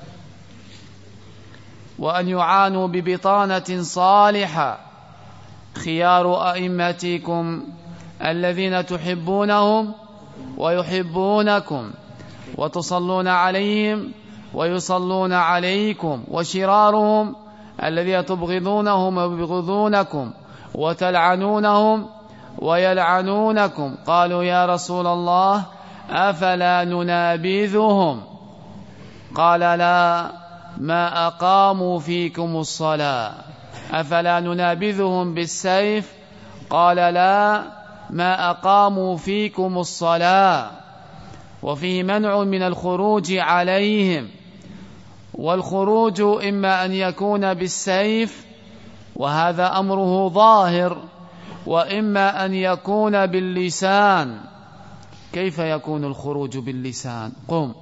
وأن يعانوا ببطانة صالحة. خيار أئمتكم الذين تحبونهم ويحبونكم وتصلون عليهم ويصلون عليكم، وشرارهم الذين تبغضونهم ويبغضونكم وتلعنونهم ويلعنونكم. قالوا يا رسول الله أفلا ننابذهم؟ قال لا، ما أقاموا فيكم الصلاة. أفلا ننابذهم بالسيف؟ قال لا، ما أقاموا فيكم الصلاة. وفيه منع من الخروج عليهم، والخروج إما أن يكون بالسيف وهذا أمره ظاهر، وإما أن يكون باللسان. كيف يكون الخروج باللسان؟ قم.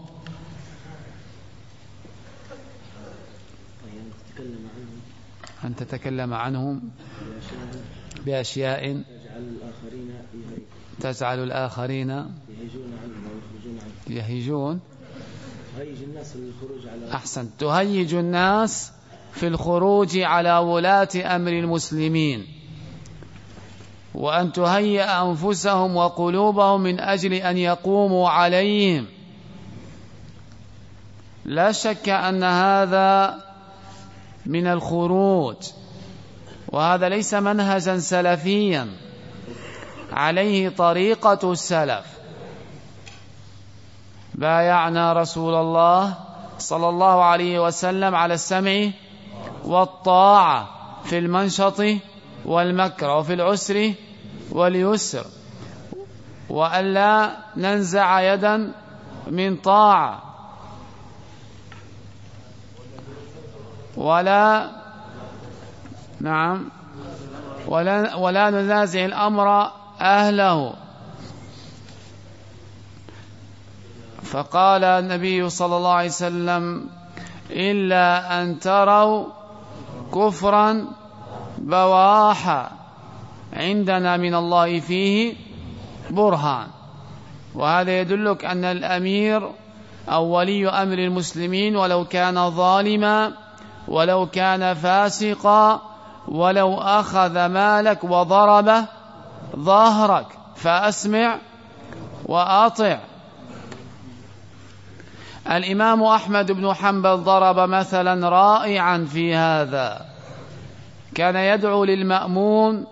أن تتكلم عنهم بأشياء تجعل الآخرين يهيجون. أحسن، تهيج الناس في الخروج على ولاة أمر المسلمين، وأن تهيئ أنفسهم وقلوبهم من أجل أن يقوموا عليهم. لا شك أن هذا من الخروج، وهذا ليس منهجا سلفيا عليه طريقة السلف. بايعنا رسول الله صلى الله عليه وسلم على السمع والطاعة في المنشط والمكره وفي العسر واليسر، وألا ننزع يدا من طاعة ولا ننازع الأمر أهله. فقال النبي صلى الله عليه وسلم إلا أن تروا كفرا بواحا عندنا من الله فيه برهان. وهذا يدلك أن الأمير أو ولي أمر المسلمين ولو كان ظالما ولو كان فاسقا ولو أخذ مالك وضرب ظهرك فأسمع وأطع. الإمام أحمد بن حنبل ضرب مثلا رائعا في هذا. كان يدعو للمأمون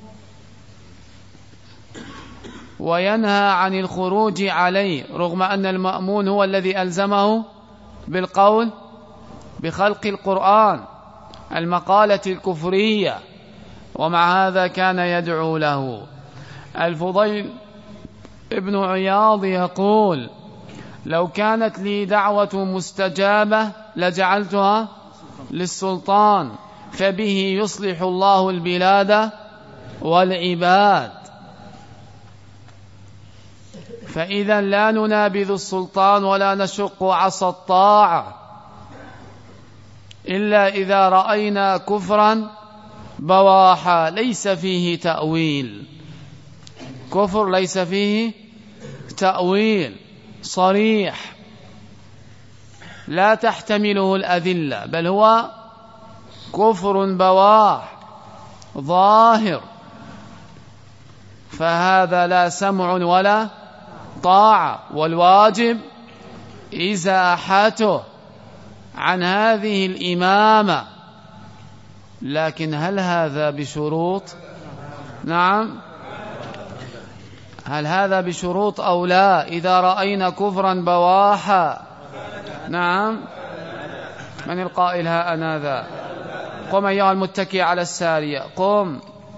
وينهى عن الخروج عليه، رغم أن المأمون هو الذي ألزمه بالقول بخلق القرآن، المقالة الكفرية، ومع هذا كان يدعو له. الفضيل ابن عياض يقول لو كانت لي دعوة مستجابة لجعلتها للسلطان، فبه يصلح الله البلاد والعباد. فإذا لا ننابذ السلطان ولا نشق عصا الطاعة، إلا إذا رأينا كفرا بواحا ليس فيه تأويل، كفر ليس فيه تأويل صريح لا تحتمله الأذلة، بل هو كفر بواح ظاهر، فهذا لا سمع ولا طاعة، والواجب إزاحته عن هذه الإمامة. لكن هل هذا بشروط؟ نعم، هل هذا بشروط أو لا؟ إذا رأينا كفرا بواحا. نعم، من القائل ها أنا ذا؟ قم أيها المتكي على السارية، قم.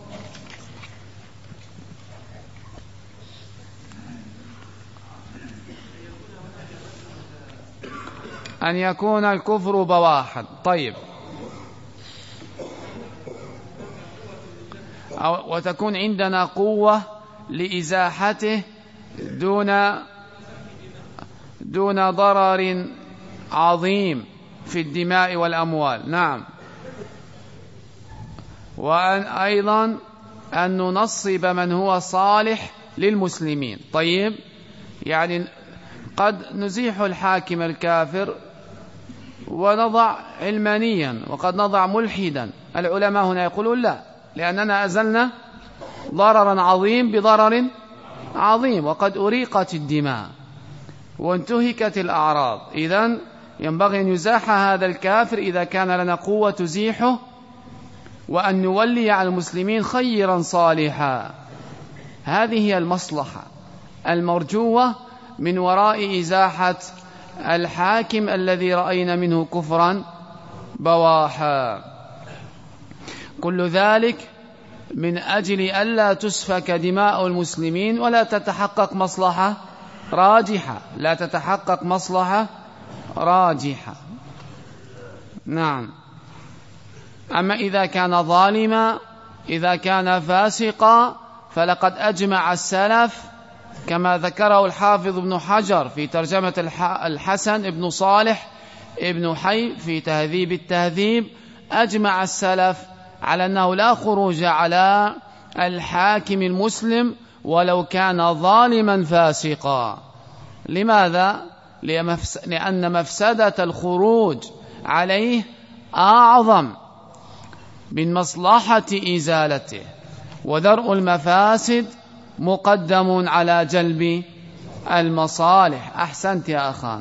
أن يكون الكفر بواحا. طيب، وتكون عندنا قوة لإزاحته دون ضرر عظيم في الدماء والأموال. نعم، وأن أيضا أن ننصب من هو صالح للمسلمين. طيب، يعني قد نزيح الحاكم الكافر ونضع علمانيا، وقد نضع ملحدا. العلماء هنا يقولون لا، لأننا أزلنا ضررا عظيم بضرر عظيم، وقد أريقت الدماء وانتهكت الأعراض. إذن ينبغي أن يزاح هذا الكافر إذا كان لنا قوة تزيحه، وأن نولي على المسلمين خيرا صالحا. هذه هي المصلحة المرجوة من وراء إزاحة الحاكم الذي رأينا منه كفرا بواحا. كل ذلك من أجل ألا تسفك دماء المسلمين ولا تتحقق مصلحة راجحة، لا تتحقق مصلحة راجحة. نعم، أما إذا كان ظالما، إذا كان فاسقا، فلقد أجمع السلف كما ذكره الحافظ ابن حجر في ترجمة الحسن ابن صالح ابن حي في تهذيب التهذيب، أجمع السلف على أنه لا خروج على الحاكم المسلم ولو كان ظالما فاسقا. لماذا؟ لأن مفسدة الخروج عليه أعظم من مصلحة إزالته، ودرء المفاسد مقدم على جلب المصالح. أحسنت يا أخان.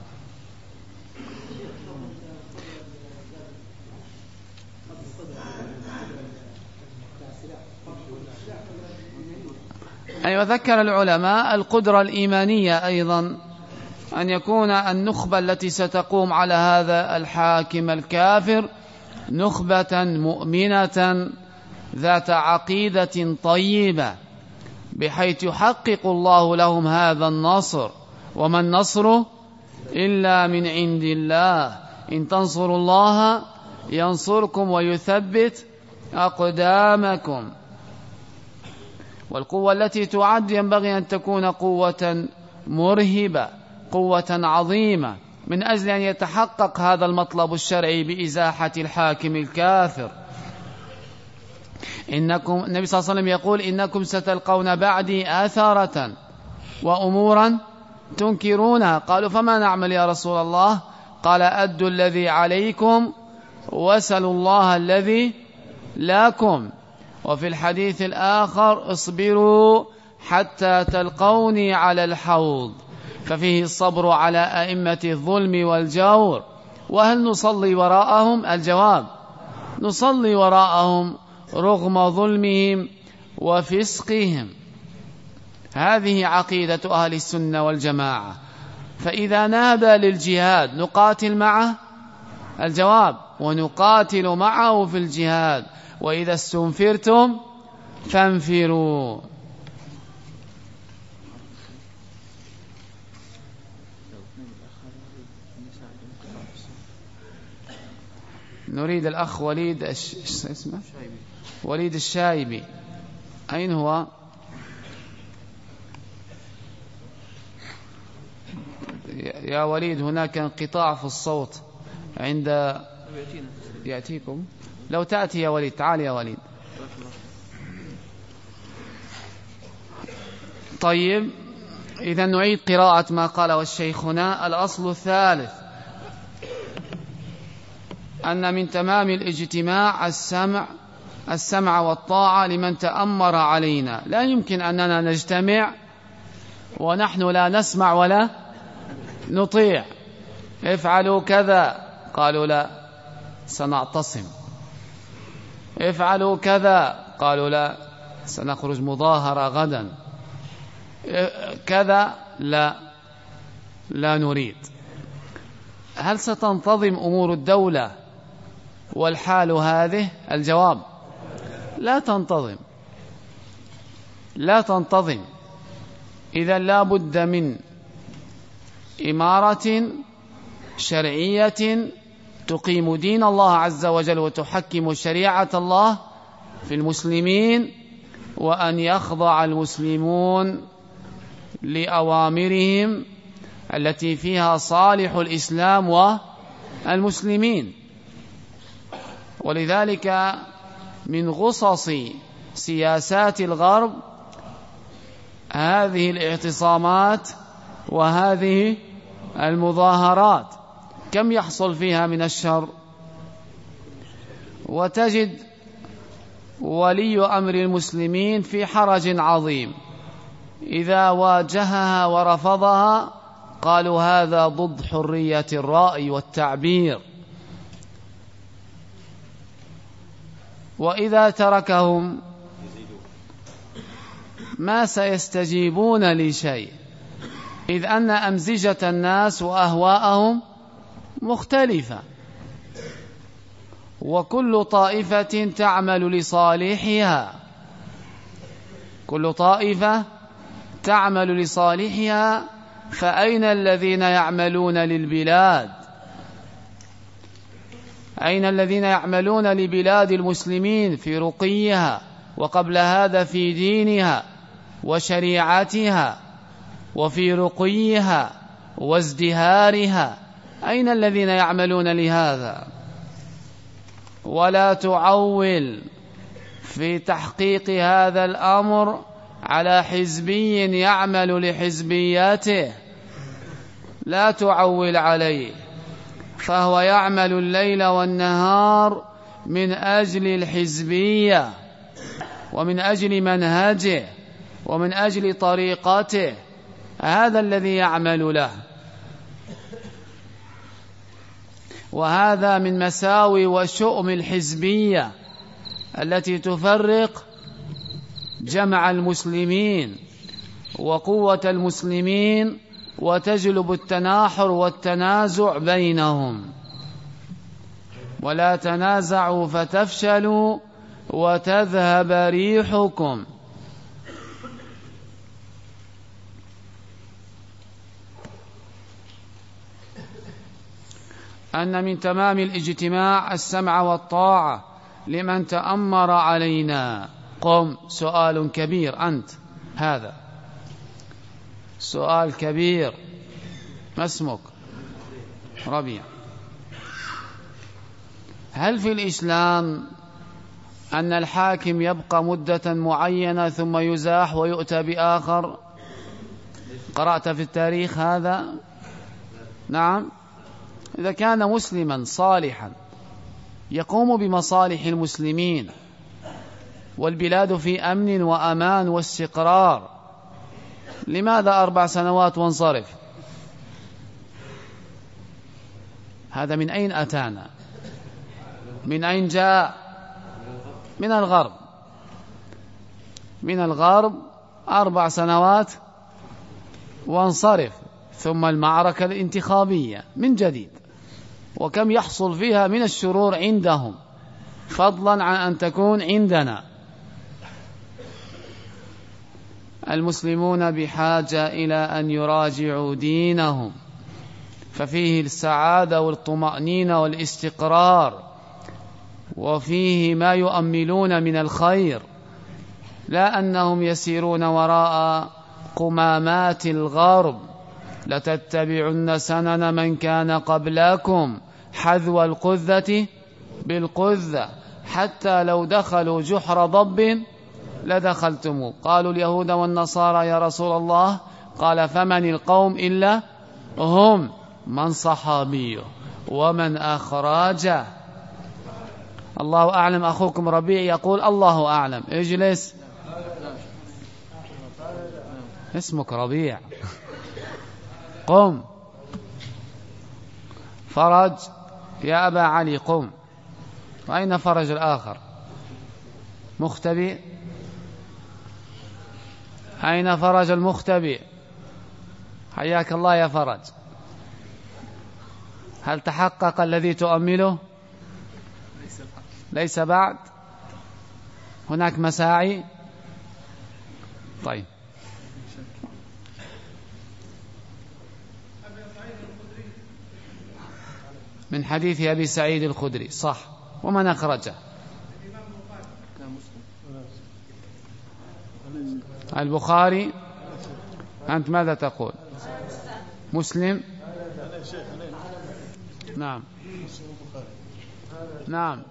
أيوة، ذكر العلماء القدرة الإيمانية أيضا، أن يكون النخبة التي ستقوم على هذا الحاكم الكافر نخبة مؤمنة ذات عقيدة طيبة، بحيث يحقق الله لهم هذا النصر. وما النصر إلا من عند الله، إن تنصروا الله ينصركم ويثبت أقدامكم. والقوة التي تعد ينبغي أن تكون قوة مرهبة، قوة عظيمة، من أجل أن يتحقق هذا المطلب الشرعي بإزاحة الحاكم الكافر. النبي صلى الله عليه وسلم يقول: إنكم ستلقون بعدي آثارة وأمورا تنكرونها. قالوا: فما نعمل يا رسول الله؟ قال: أدوا الذي عليكم واسألوا الله الذي لكم. وفي الحديث الآخر: اصبروا حتى تلقوني على الحوض. ففيه الصبر على أئمة الظلم والجور. وهل نصلي وراءهم؟ الجواب: نصلي وراءهم رغم ظلمهم وفسقهم. هذه عقيدة أهل السنة والجماعة. فإذا نادى للجهاد نقاتل معه؟ الجواب: ونقاتل معه في الجهاد. وإذا استنفرتم فانفروا. نريد الأخ وليد اسمه وليد الشايبي. أين هو؟ يا وليد، هناك انقطاع في الصوت عند يأتيكم. لو تأتي يا وليد، تعال يا وليد. طيب، إذا نعيد قراءة ما قاله الشيخنا. الأصل الثالث أن من تمام الاجتماع السمع والطاعة لمن تأمر علينا. لا يمكن أننا نجتمع ونحن لا نسمع ولا نطيع. افعلوا كذا، قالوا لا سنعتصم. افعلوا كذا، قالوا لا سنخرج مظاهرة غدا. كذا لا نريد. هل ستنتظم أمور الدولة والحال هذه؟ الجواب لا تنتظم. إذا لا بد من إمارة شرعية تقيم دين الله عز وجل وتحكم شريعة الله في المسلمين، وأن يخضع المسلمون لأوامرهم التي فيها صالح الإسلام والمسلمين. ولذلك من غصص سياسات الغرب هذه الاعتصامات وهذه المظاهرات، كم يحصل فيها من الشر. وتجد ولي أمر المسلمين في حرج عظيم، إذا واجهها ورفضها قالوا هذا ضد حرية الرأي والتعبير. وإذا تركهم ما سيستجيبون لشيء، إذ أن أمزجة الناس وأهواءهم مختلفة، وكل طائفة تعمل لصالحها. كل طائفة تعمل لصالحها. فأين الذين يعملون للبلاد؟ أين الذين يعملون لبلاد المسلمين في رقيها، وقبل هذا في دينها وشريعتها وفي رقيها وازدهارها؟ أين الذين يعملون لهذا؟ ولا تعول في تحقيق هذا الأمر على حزبي يعمل لحزبياته، لا تعول عليه، فهو يعمل الليل والنهار من أجل الحزبية ومن أجل منهجه ومن أجل طريقته. هذا الذي يعمل له. وهذا من مساوي وشؤم الحزبية التي تفرق جمع المسلمين وقوة المسلمين وتجلب التناحر والتنازع بينهم. ولا تنازعوا فتفشلوا وتذهب ريحكم. أن من تمام الاجتماع السمع والطاعة لمن تأمر علينا. قم، سؤال كبير أنت، هذا سؤال كبير. ما اسمك؟ ربيع. هل في الإسلام أن الحاكم يبقى مدة معينة ثم يزاح ويؤتى بآخر؟ قرأت في التاريخ هذا؟ نعم. إذا كان مسلما صالحا يقوم بمصالح المسلمين والبلاد في أمن وأمان واستقرار، لماذا 4 سنوات وانصرف؟ هذا من أين أتانا؟ من أين جاء؟ من الغرب. من الغرب 4 سنوات وانصرف، ثم المعركة الانتخابية من جديد، وكم يحصل فيها من الشرور عندهم فضلا عن أن تكون عندنا. المسلمون بحاجة إلى أن يراجعوا دينهم، ففيه السعادة والطمأنينة والاستقرار، وفيه ما يؤملون من الخير، لا أنهم يسيرون وراء قمامات الغرب. لتتبعن سنن من كان قبلكم حذو القذة بالقذة حتى لو دخلوا جحر ضب لدخلتموه. قالوا اليهود والنصارى يا رسول الله، قال فمن القوم إلا هم، من صحابيه ومن أخراجه. الله أعلم. أخوكم ربيع يقول الله أعلم. اجلس. اسمك ربيع. قم. فرج يا أبا علي قم. وأين فرج الآخر؟ مختبئ. أين فرج المختبئ؟ حياك الله يا فرج. هل تحقق الذي تؤمله؟ ليس بعد. هناك مساعي. طيب. من حديث أبي سعيد الخدري صح. ومن أخرجه؟ البخاري. أنت ماذا تقول؟ مسلم. نعم نعم.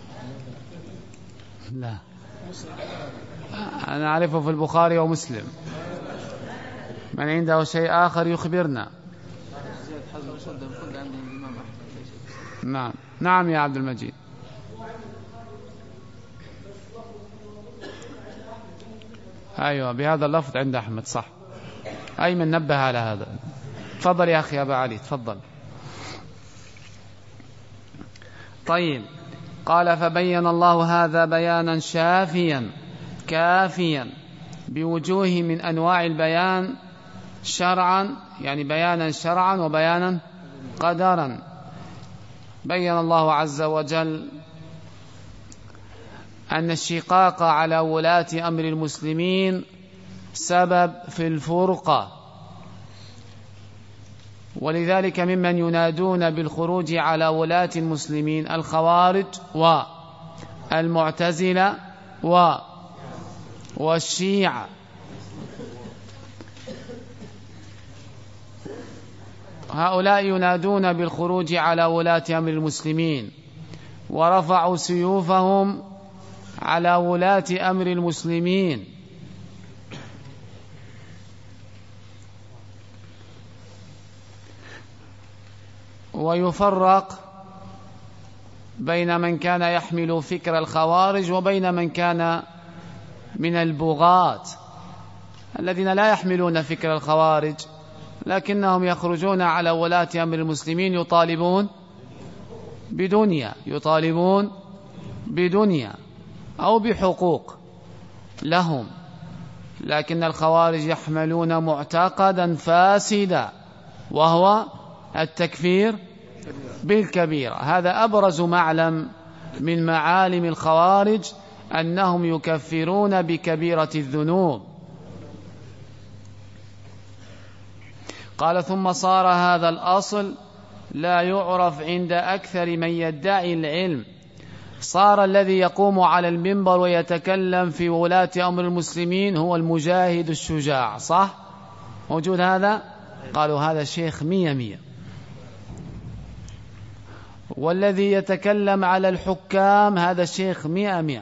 لا أنا أعرفه في البخاري ومسلم. من عنده شيء آخر يخبرنا. نعم نعم يا عبد المجيد. أيوة بهذا اللفظ عند أحمد صح. أيمن نبه على هذا. تفضل يا أخي أبا علي تفضل. طيب. قال فبين الله هذا بيانا شافيا كافيا بوجوه من أنواع البيان شرعا، يعني بيانا شرعا وبيانا قدرا. بين الله عز وجل أن الشقاق على ولاة أمر المسلمين سبب في الفرقة، ولذلك ممن ينادون بالخروج على ولاة المسلمين الخوارج والمعتزلة والشيعة. هؤلاء ينادون بالخروج على ولاة أمر المسلمين ورفعوا سيوفهم على ولاة أمر المسلمين. ويفرق بين من كان يحمل فكر الخوارج وبين من كان من البغاة الذين لا يحملون فكر الخوارج لكنهم يخرجون على ولاة أمر المسلمين يطالبون بدنيا أو بحقوق لهم. لكن الخوارج يحملون معتقدا فاسدا وهو التكفير بالكبيرة. هذا أبرز معلم من معالم الخوارج أنهم يكفرون بكبيرة الذنوب. قال ثم صار هذا الأصل لا يعرف عند أكثر من يدعي العلم. صار الذي يقوم على المنبر ويتكلم في ولاة أمر المسلمين هو المجاهد الشجاع صح؟ موجود هذا؟ قالوا هذا شيخ 100. والذي يتكلم على الحكام هذا شيخ 100.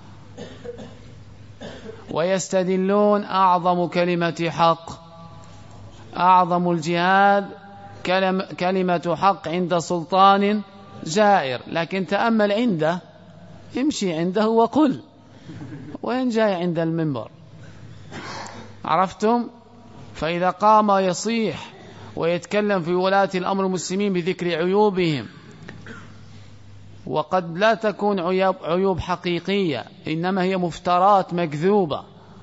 ويستدلون أعظم كلمة حق، أعظم الجهاد كلمة حق عند سلطان جائر. لكن تأمل عنده، امشي عنده وقل، وين جاي عند المنبر؟ عرفتم؟ فإذا قام يصيح ويتكلم في ولاة الأمر المسلمين بذكر عيوبهم، وقد لا تكون عيوب حقيقية إنما هي مفترات مكذوبة،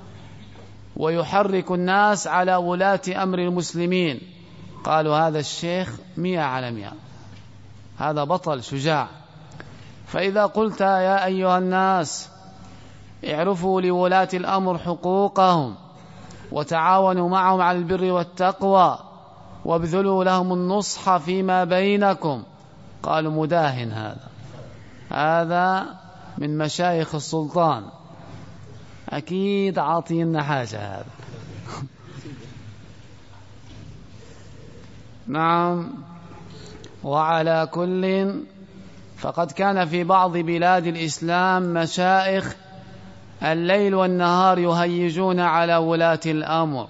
ويحرك الناس على ولاة أمر المسلمين، قالوا هذا الشيخ 100/100، هذا بطل شجاع. فإذا قلت يا أيها الناس اعرفوا لولاة الأمر حقوقهم وتعاونوا معهم على البر والتقوى وابذلوا لهم النصح فيما بينكم، قالوا مداهن، هذا من مشايخ السلطان، أكيد عاطينا حاجة هذا. نعم. وعلى كل فقد كان في بعض بلاد الإسلام مشائخ الليل والنهار يهيجون على ولاة الأمر،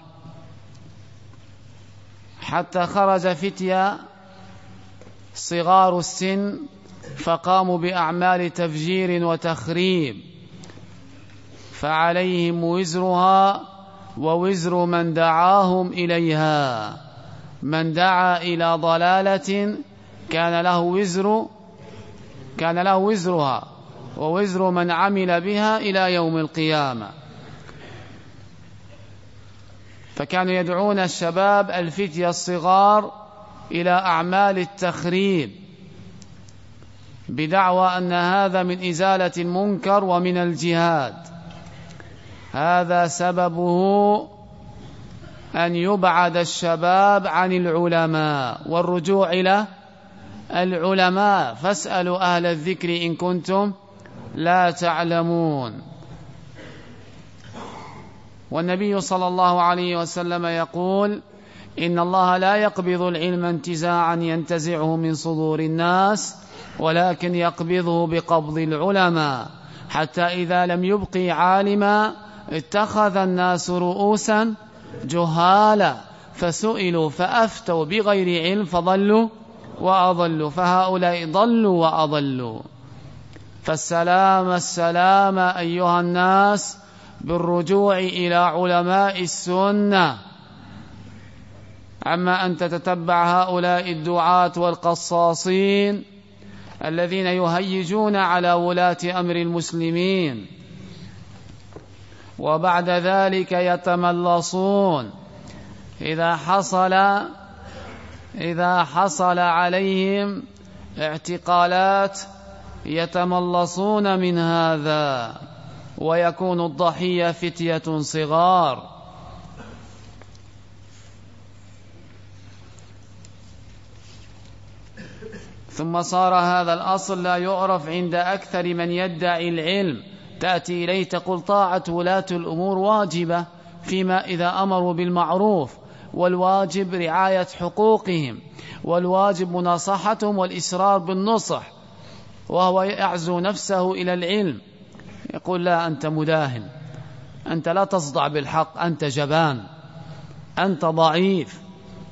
حتى خرج فتية صغار السن فقاموا بأعمال تفجير وتخريب، فعليهم وزرها ووزر من دعاهم إليها. من دعا إلى ضلالة كان له وزرها ووزر من عمل بها إلى يوم القيامة. فكانوا يدعون الشباب الفتية الصغار إلى أعمال التخريب بدعوى أن هذا من إزالة المنكر ومن الجهاد. هذا سببه أن يبعد الشباب عن العلماء والرجوع إلى العلماء، فاسألوا أهل الذكر إن كنتم لا تعلمون. والنبي صلى الله عليه وسلم يقول: إن الله لا يقبض العلم انتزاعا ينتزعه من صدور الناس، ولكن يقبضه بقبض العلماء، حتى إذا لم يبقي عالما اتخذ الناس رؤوسا جهالا فسئلوا فأفتوا بغير علم فضلوا وأضلوا، فهؤلاء ضلوا وأضلوا. فالسلام أيها الناس بالرجوع إلى علماء السنة، عما أن تتتبع هؤلاء الدعاة والقصاصين الذين يهيجون على ولاة أمر المسلمين، وبعد ذلك يتملصون إذا حصل عليهم اعتقالات يتملصون من هذا، ويكون الضحية فتية صغار. ثم صار هذا الأصل لا يعرف عند أكثر من يدعي العلم. تأتي إليه تقول: طاعة ولاة الأمور واجبة فيما إذا أمروا بالمعروف، والواجب رعاية حقوقهم، والواجب مناصحتهم والإسرار بالنصح، وهو يعزو نفسه إلى العلم. يقول: لا، أنت مداهن، أنت لا تصدع بالحق، أنت جبان، أنت ضعيف.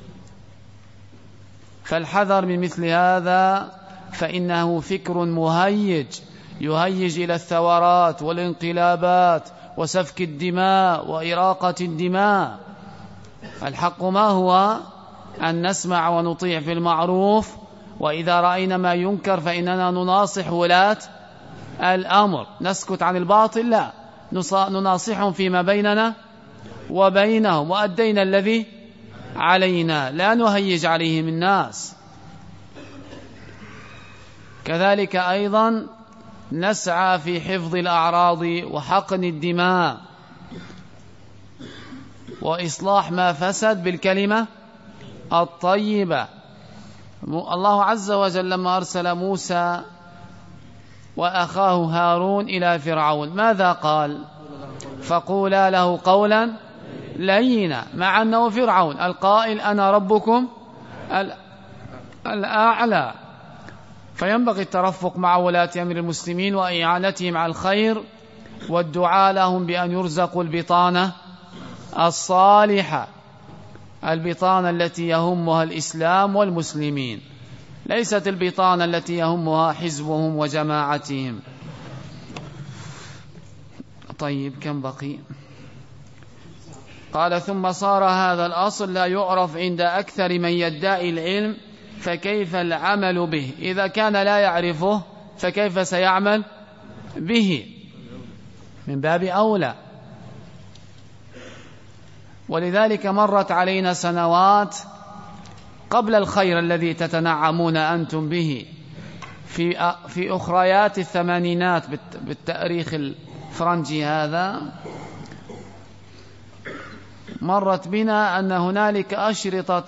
فالحذر من مثل هذا، فإنه فكر مهيج يهيج إلى الثورات والانقلابات وسفك الدماء وإراقة الدماء. الحق ما هو؟ أن نسمع ونطيع في المعروف، وإذا رأينا ما ينكر فإننا نناصح ولاة الأمر. نسكت عن الباطل؟ لا، نناصحهم فيما بيننا وبينهم، وأدينا الذي علينا، لا نهيج عليهم الناس. كذلك أيضا نسعى في حفظ الأعراض وحقن الدماء وإصلاح ما فسد بالكلمة الطيبة. الله عز وجل لما أرسل موسى وأخاه هارون إلى فرعون ماذا قال؟ فقولا له قولا لينا، مع أنه فرعون القائل: أنا ربكم الأعلى. فينبغي الترفق مع ولاة أمر المسلمين وإعانتهم على الخير، والدعاء لهم بأن يرزقوا البطانة الصالحة، البطانة التي يهمها الإسلام والمسلمين، ليست البطانة التي يهمها حزبهم وجماعتهم. طيب، كم بقي؟ قال: ثم صار هذا الأصل لا يعرف عند أكثر من يدعي العلم، فكيف العمل به؟ إذا كان لا يعرفه فكيف سيعمل به؟ من باب أولى. ولذلك مرت علينا سنوات قبل الخير الذي تتنعمون أنتم به في أخريات الثمانينات بالتاريخ الفرنجي هذا، مرت بنا أن هنالك أشرطة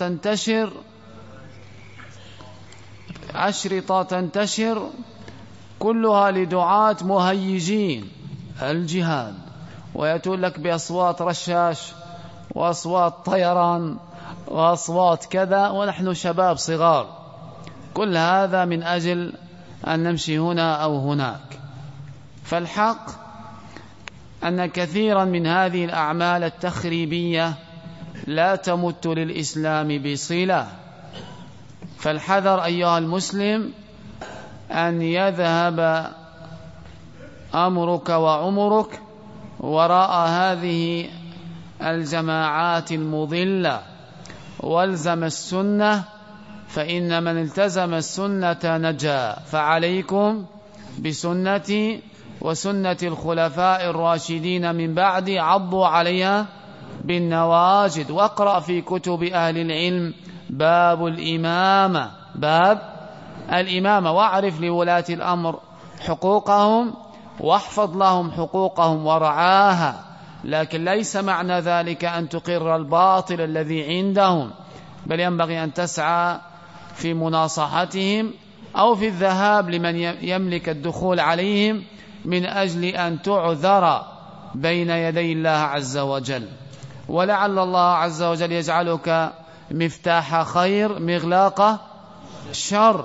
تنتشر كلها لدعاة مهيجين الجهاد، ويأتون لك بأصوات رشاش وأصوات طيران وأصوات كذا، ونحن شباب صغار كل هذا من أجل أن نمشي هنا أو هناك. فالحق أن كثيرا من هذه الأعمال التخريبية لا تمت للإسلام بصلة. فالحذر أيها المسلم أن يذهب أمرك وعمرك وراء هذه الجماعات المضلة، والزم السنة، فإن من التزم السنة نجا. فعليكم بسنتي وسنة الخلفاء الراشدين من بعد، عضوا عليها بالنواجد. واقرأ في كتب أهل العلم باب الإمامة، باب الإمامة، واعرف لولاة الأمر حقوقهم واحفظ لهم حقوقهم ورعاها. لكن ليس معنى ذلك أن تقر الباطل الذي عندهم، بل ينبغي أن تسعى في مناصحتهم أو في الذهاب لمن يملك الدخول عليهم من أجل أن تعذر بين يدي الله عز وجل. ولعل الله عز وجل يجعلك مفتاح خير مغلاق شر.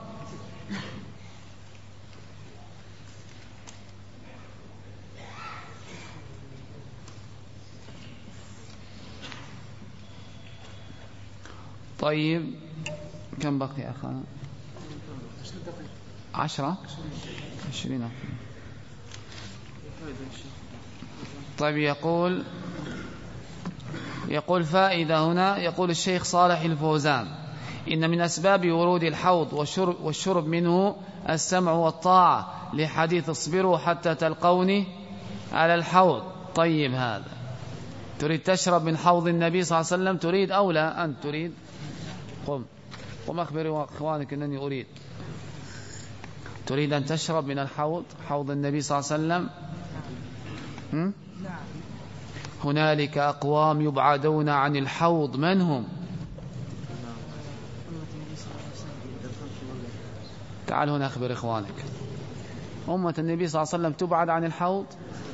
طيب كم بقي أخانا؟ 10 20. طيب يقول فائدة هنا. يقول الشيخ صالح الفوزان: إن من أسباب ورود الحوض والشرب منه السمع والطاعة، لحديث اصبروا حتى تلقوني على الحوض. طيب هذا تريد تشرب من حوض النبي صلى الله عليه وسلم؟ تريد أو لا؟ أنت تريد؟ قم أخبروا أخوانك أنني أريد. تريد أن تشرب من حوض النبي صلى الله عليه وسلم؟ هنالك أقوام يبعدون عن الحوض، من هم؟ تعال هنا أخبر إخوانك. أمة النبي صلى الله عليه وسلم تبعد عن الحوض؟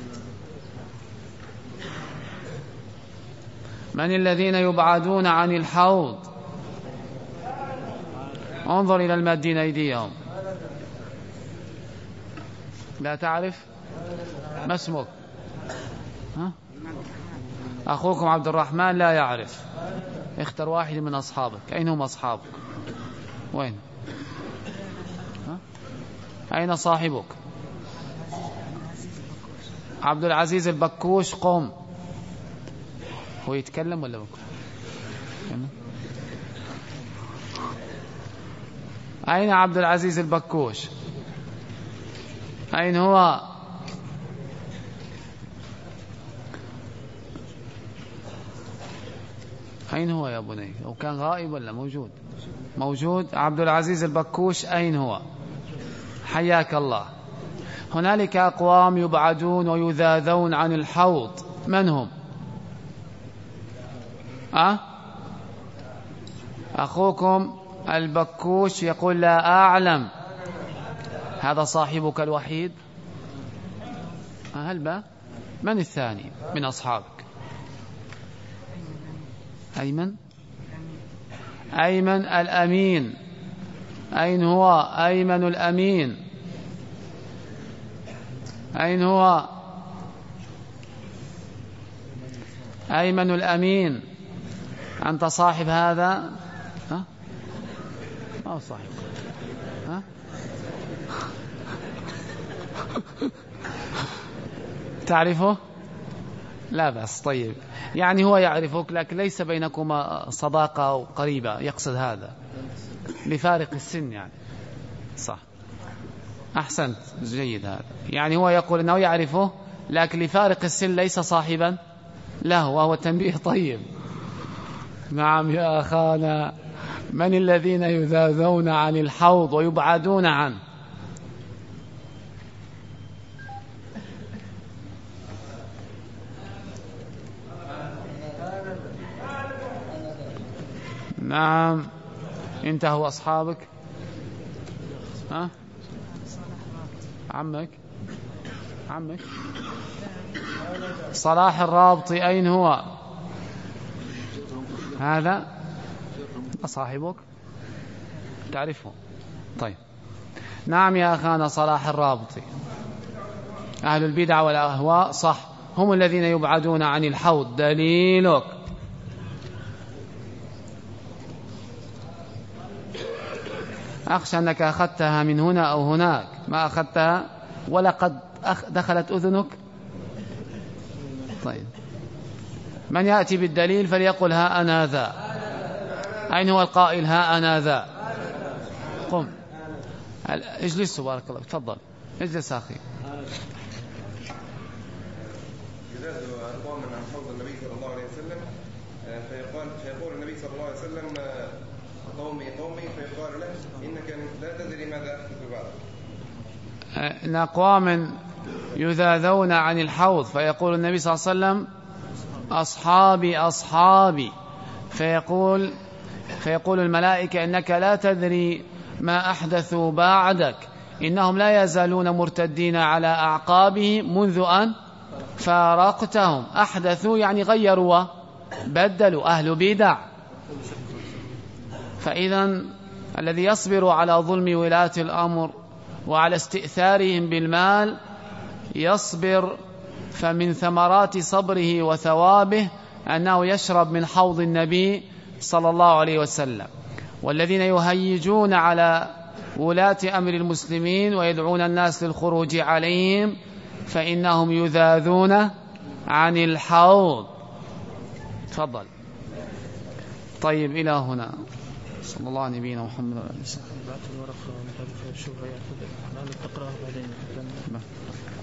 من الذين يبعدون عن الحوض؟ انظر إلى المادين أيديهم. لا تعرف؟ ما اسمك؟ أخوكم عبد الرحمن لا يعرف. اختر واحد من أصحابك. أين هم أصحابك؟ وين؟ أين صاحبك؟ عبد العزيز البكوش. قم. هو يتكلم ولا بكوش؟ أين عبد العزيز البكوش؟ أين هو؟ أين هو يا بني؟ لو كان غائب ولا موجود؟ موجود. عبد العزيز البكوش أين هو؟ حياك الله. هنالك أقوام يبعدون ويذاذون عن الحوض، من هم؟ أخوكم البكوش يقول لا أعلم. هذا صاحبك الوحيد؟ هل من الثاني من أصحابك؟ أيمن الأمين. أين هو أيمن الأمين؟ أين هو أيمن الأمين؟ أنت صاحب هذا؟ ما هو صاحب؟ تعرفه؟ لا بأس. طيب يعني هو يعرفك لكن ليس بينكما صداقة أو قريبة، يقصد هذا لفارق السن يعني. صح، أحسنت، جيد هذا. يعني هو يقول أنه يعرفه لكن لفارق السن ليس صاحبا له، وهو تنبيه طيب. نعم يا أخانا. من الذين يذاذون عن الحوض ويبعدون عنه؟ نعم. انت هو أصحابك؟ عمك صلاح الرابطي أين هو؟ هذا صاحبك؟ تعرفه؟ طيب نعم يا أخانا صلاح الرابطي، أهل البدع والأهواء صح هم الذين يبعدون عن الحوض. دليلك أخشى أنك أخذتها من هنا أو هناك، ما أخذتها ولقد دخلت أذنك. طيب من يأتي بالدليل فليقل ها أنا ذا. أين هو القائل ها أنا ذا؟ قم اجلس بارك الله، تفضل اجلس أخي. يزاد أقواما عن حوض النبي صلى الله عليه وسلم فيقول النبي صلى الله عليه وسلم قومي قومي، فيقال له إنك لا تدري ماذا أحدث بعد. إن أقواما يذاذون عن الحوض فيقول النبي صلى الله عليه وسلم أصحابي أصحابي، فيقول الملائكة إنك لا تدري ما أحدثوا بعدك، إنهم لا يزالون مرتدين على أعقابهم منذ أن فارقتهم. أحدثوا يعني غيروا وبدلوا، أهل بدع. فإذا الذي يصبر على ظلم ولاة الأمر وعلى استئثارهم بالمال يصبر، فمن ثمرات صبره وثوابه أنه يشرب من حوض النبي صلى الله عليه وسلم. والذين يهيجون على ولاة أمر المسلمين ويدعون الناس للخروج عليهم فإنهم يذاذون عن الحوض. تفضل. طيب إلى هنا صلى الله على نبينا محمد وعلى آله وسلم.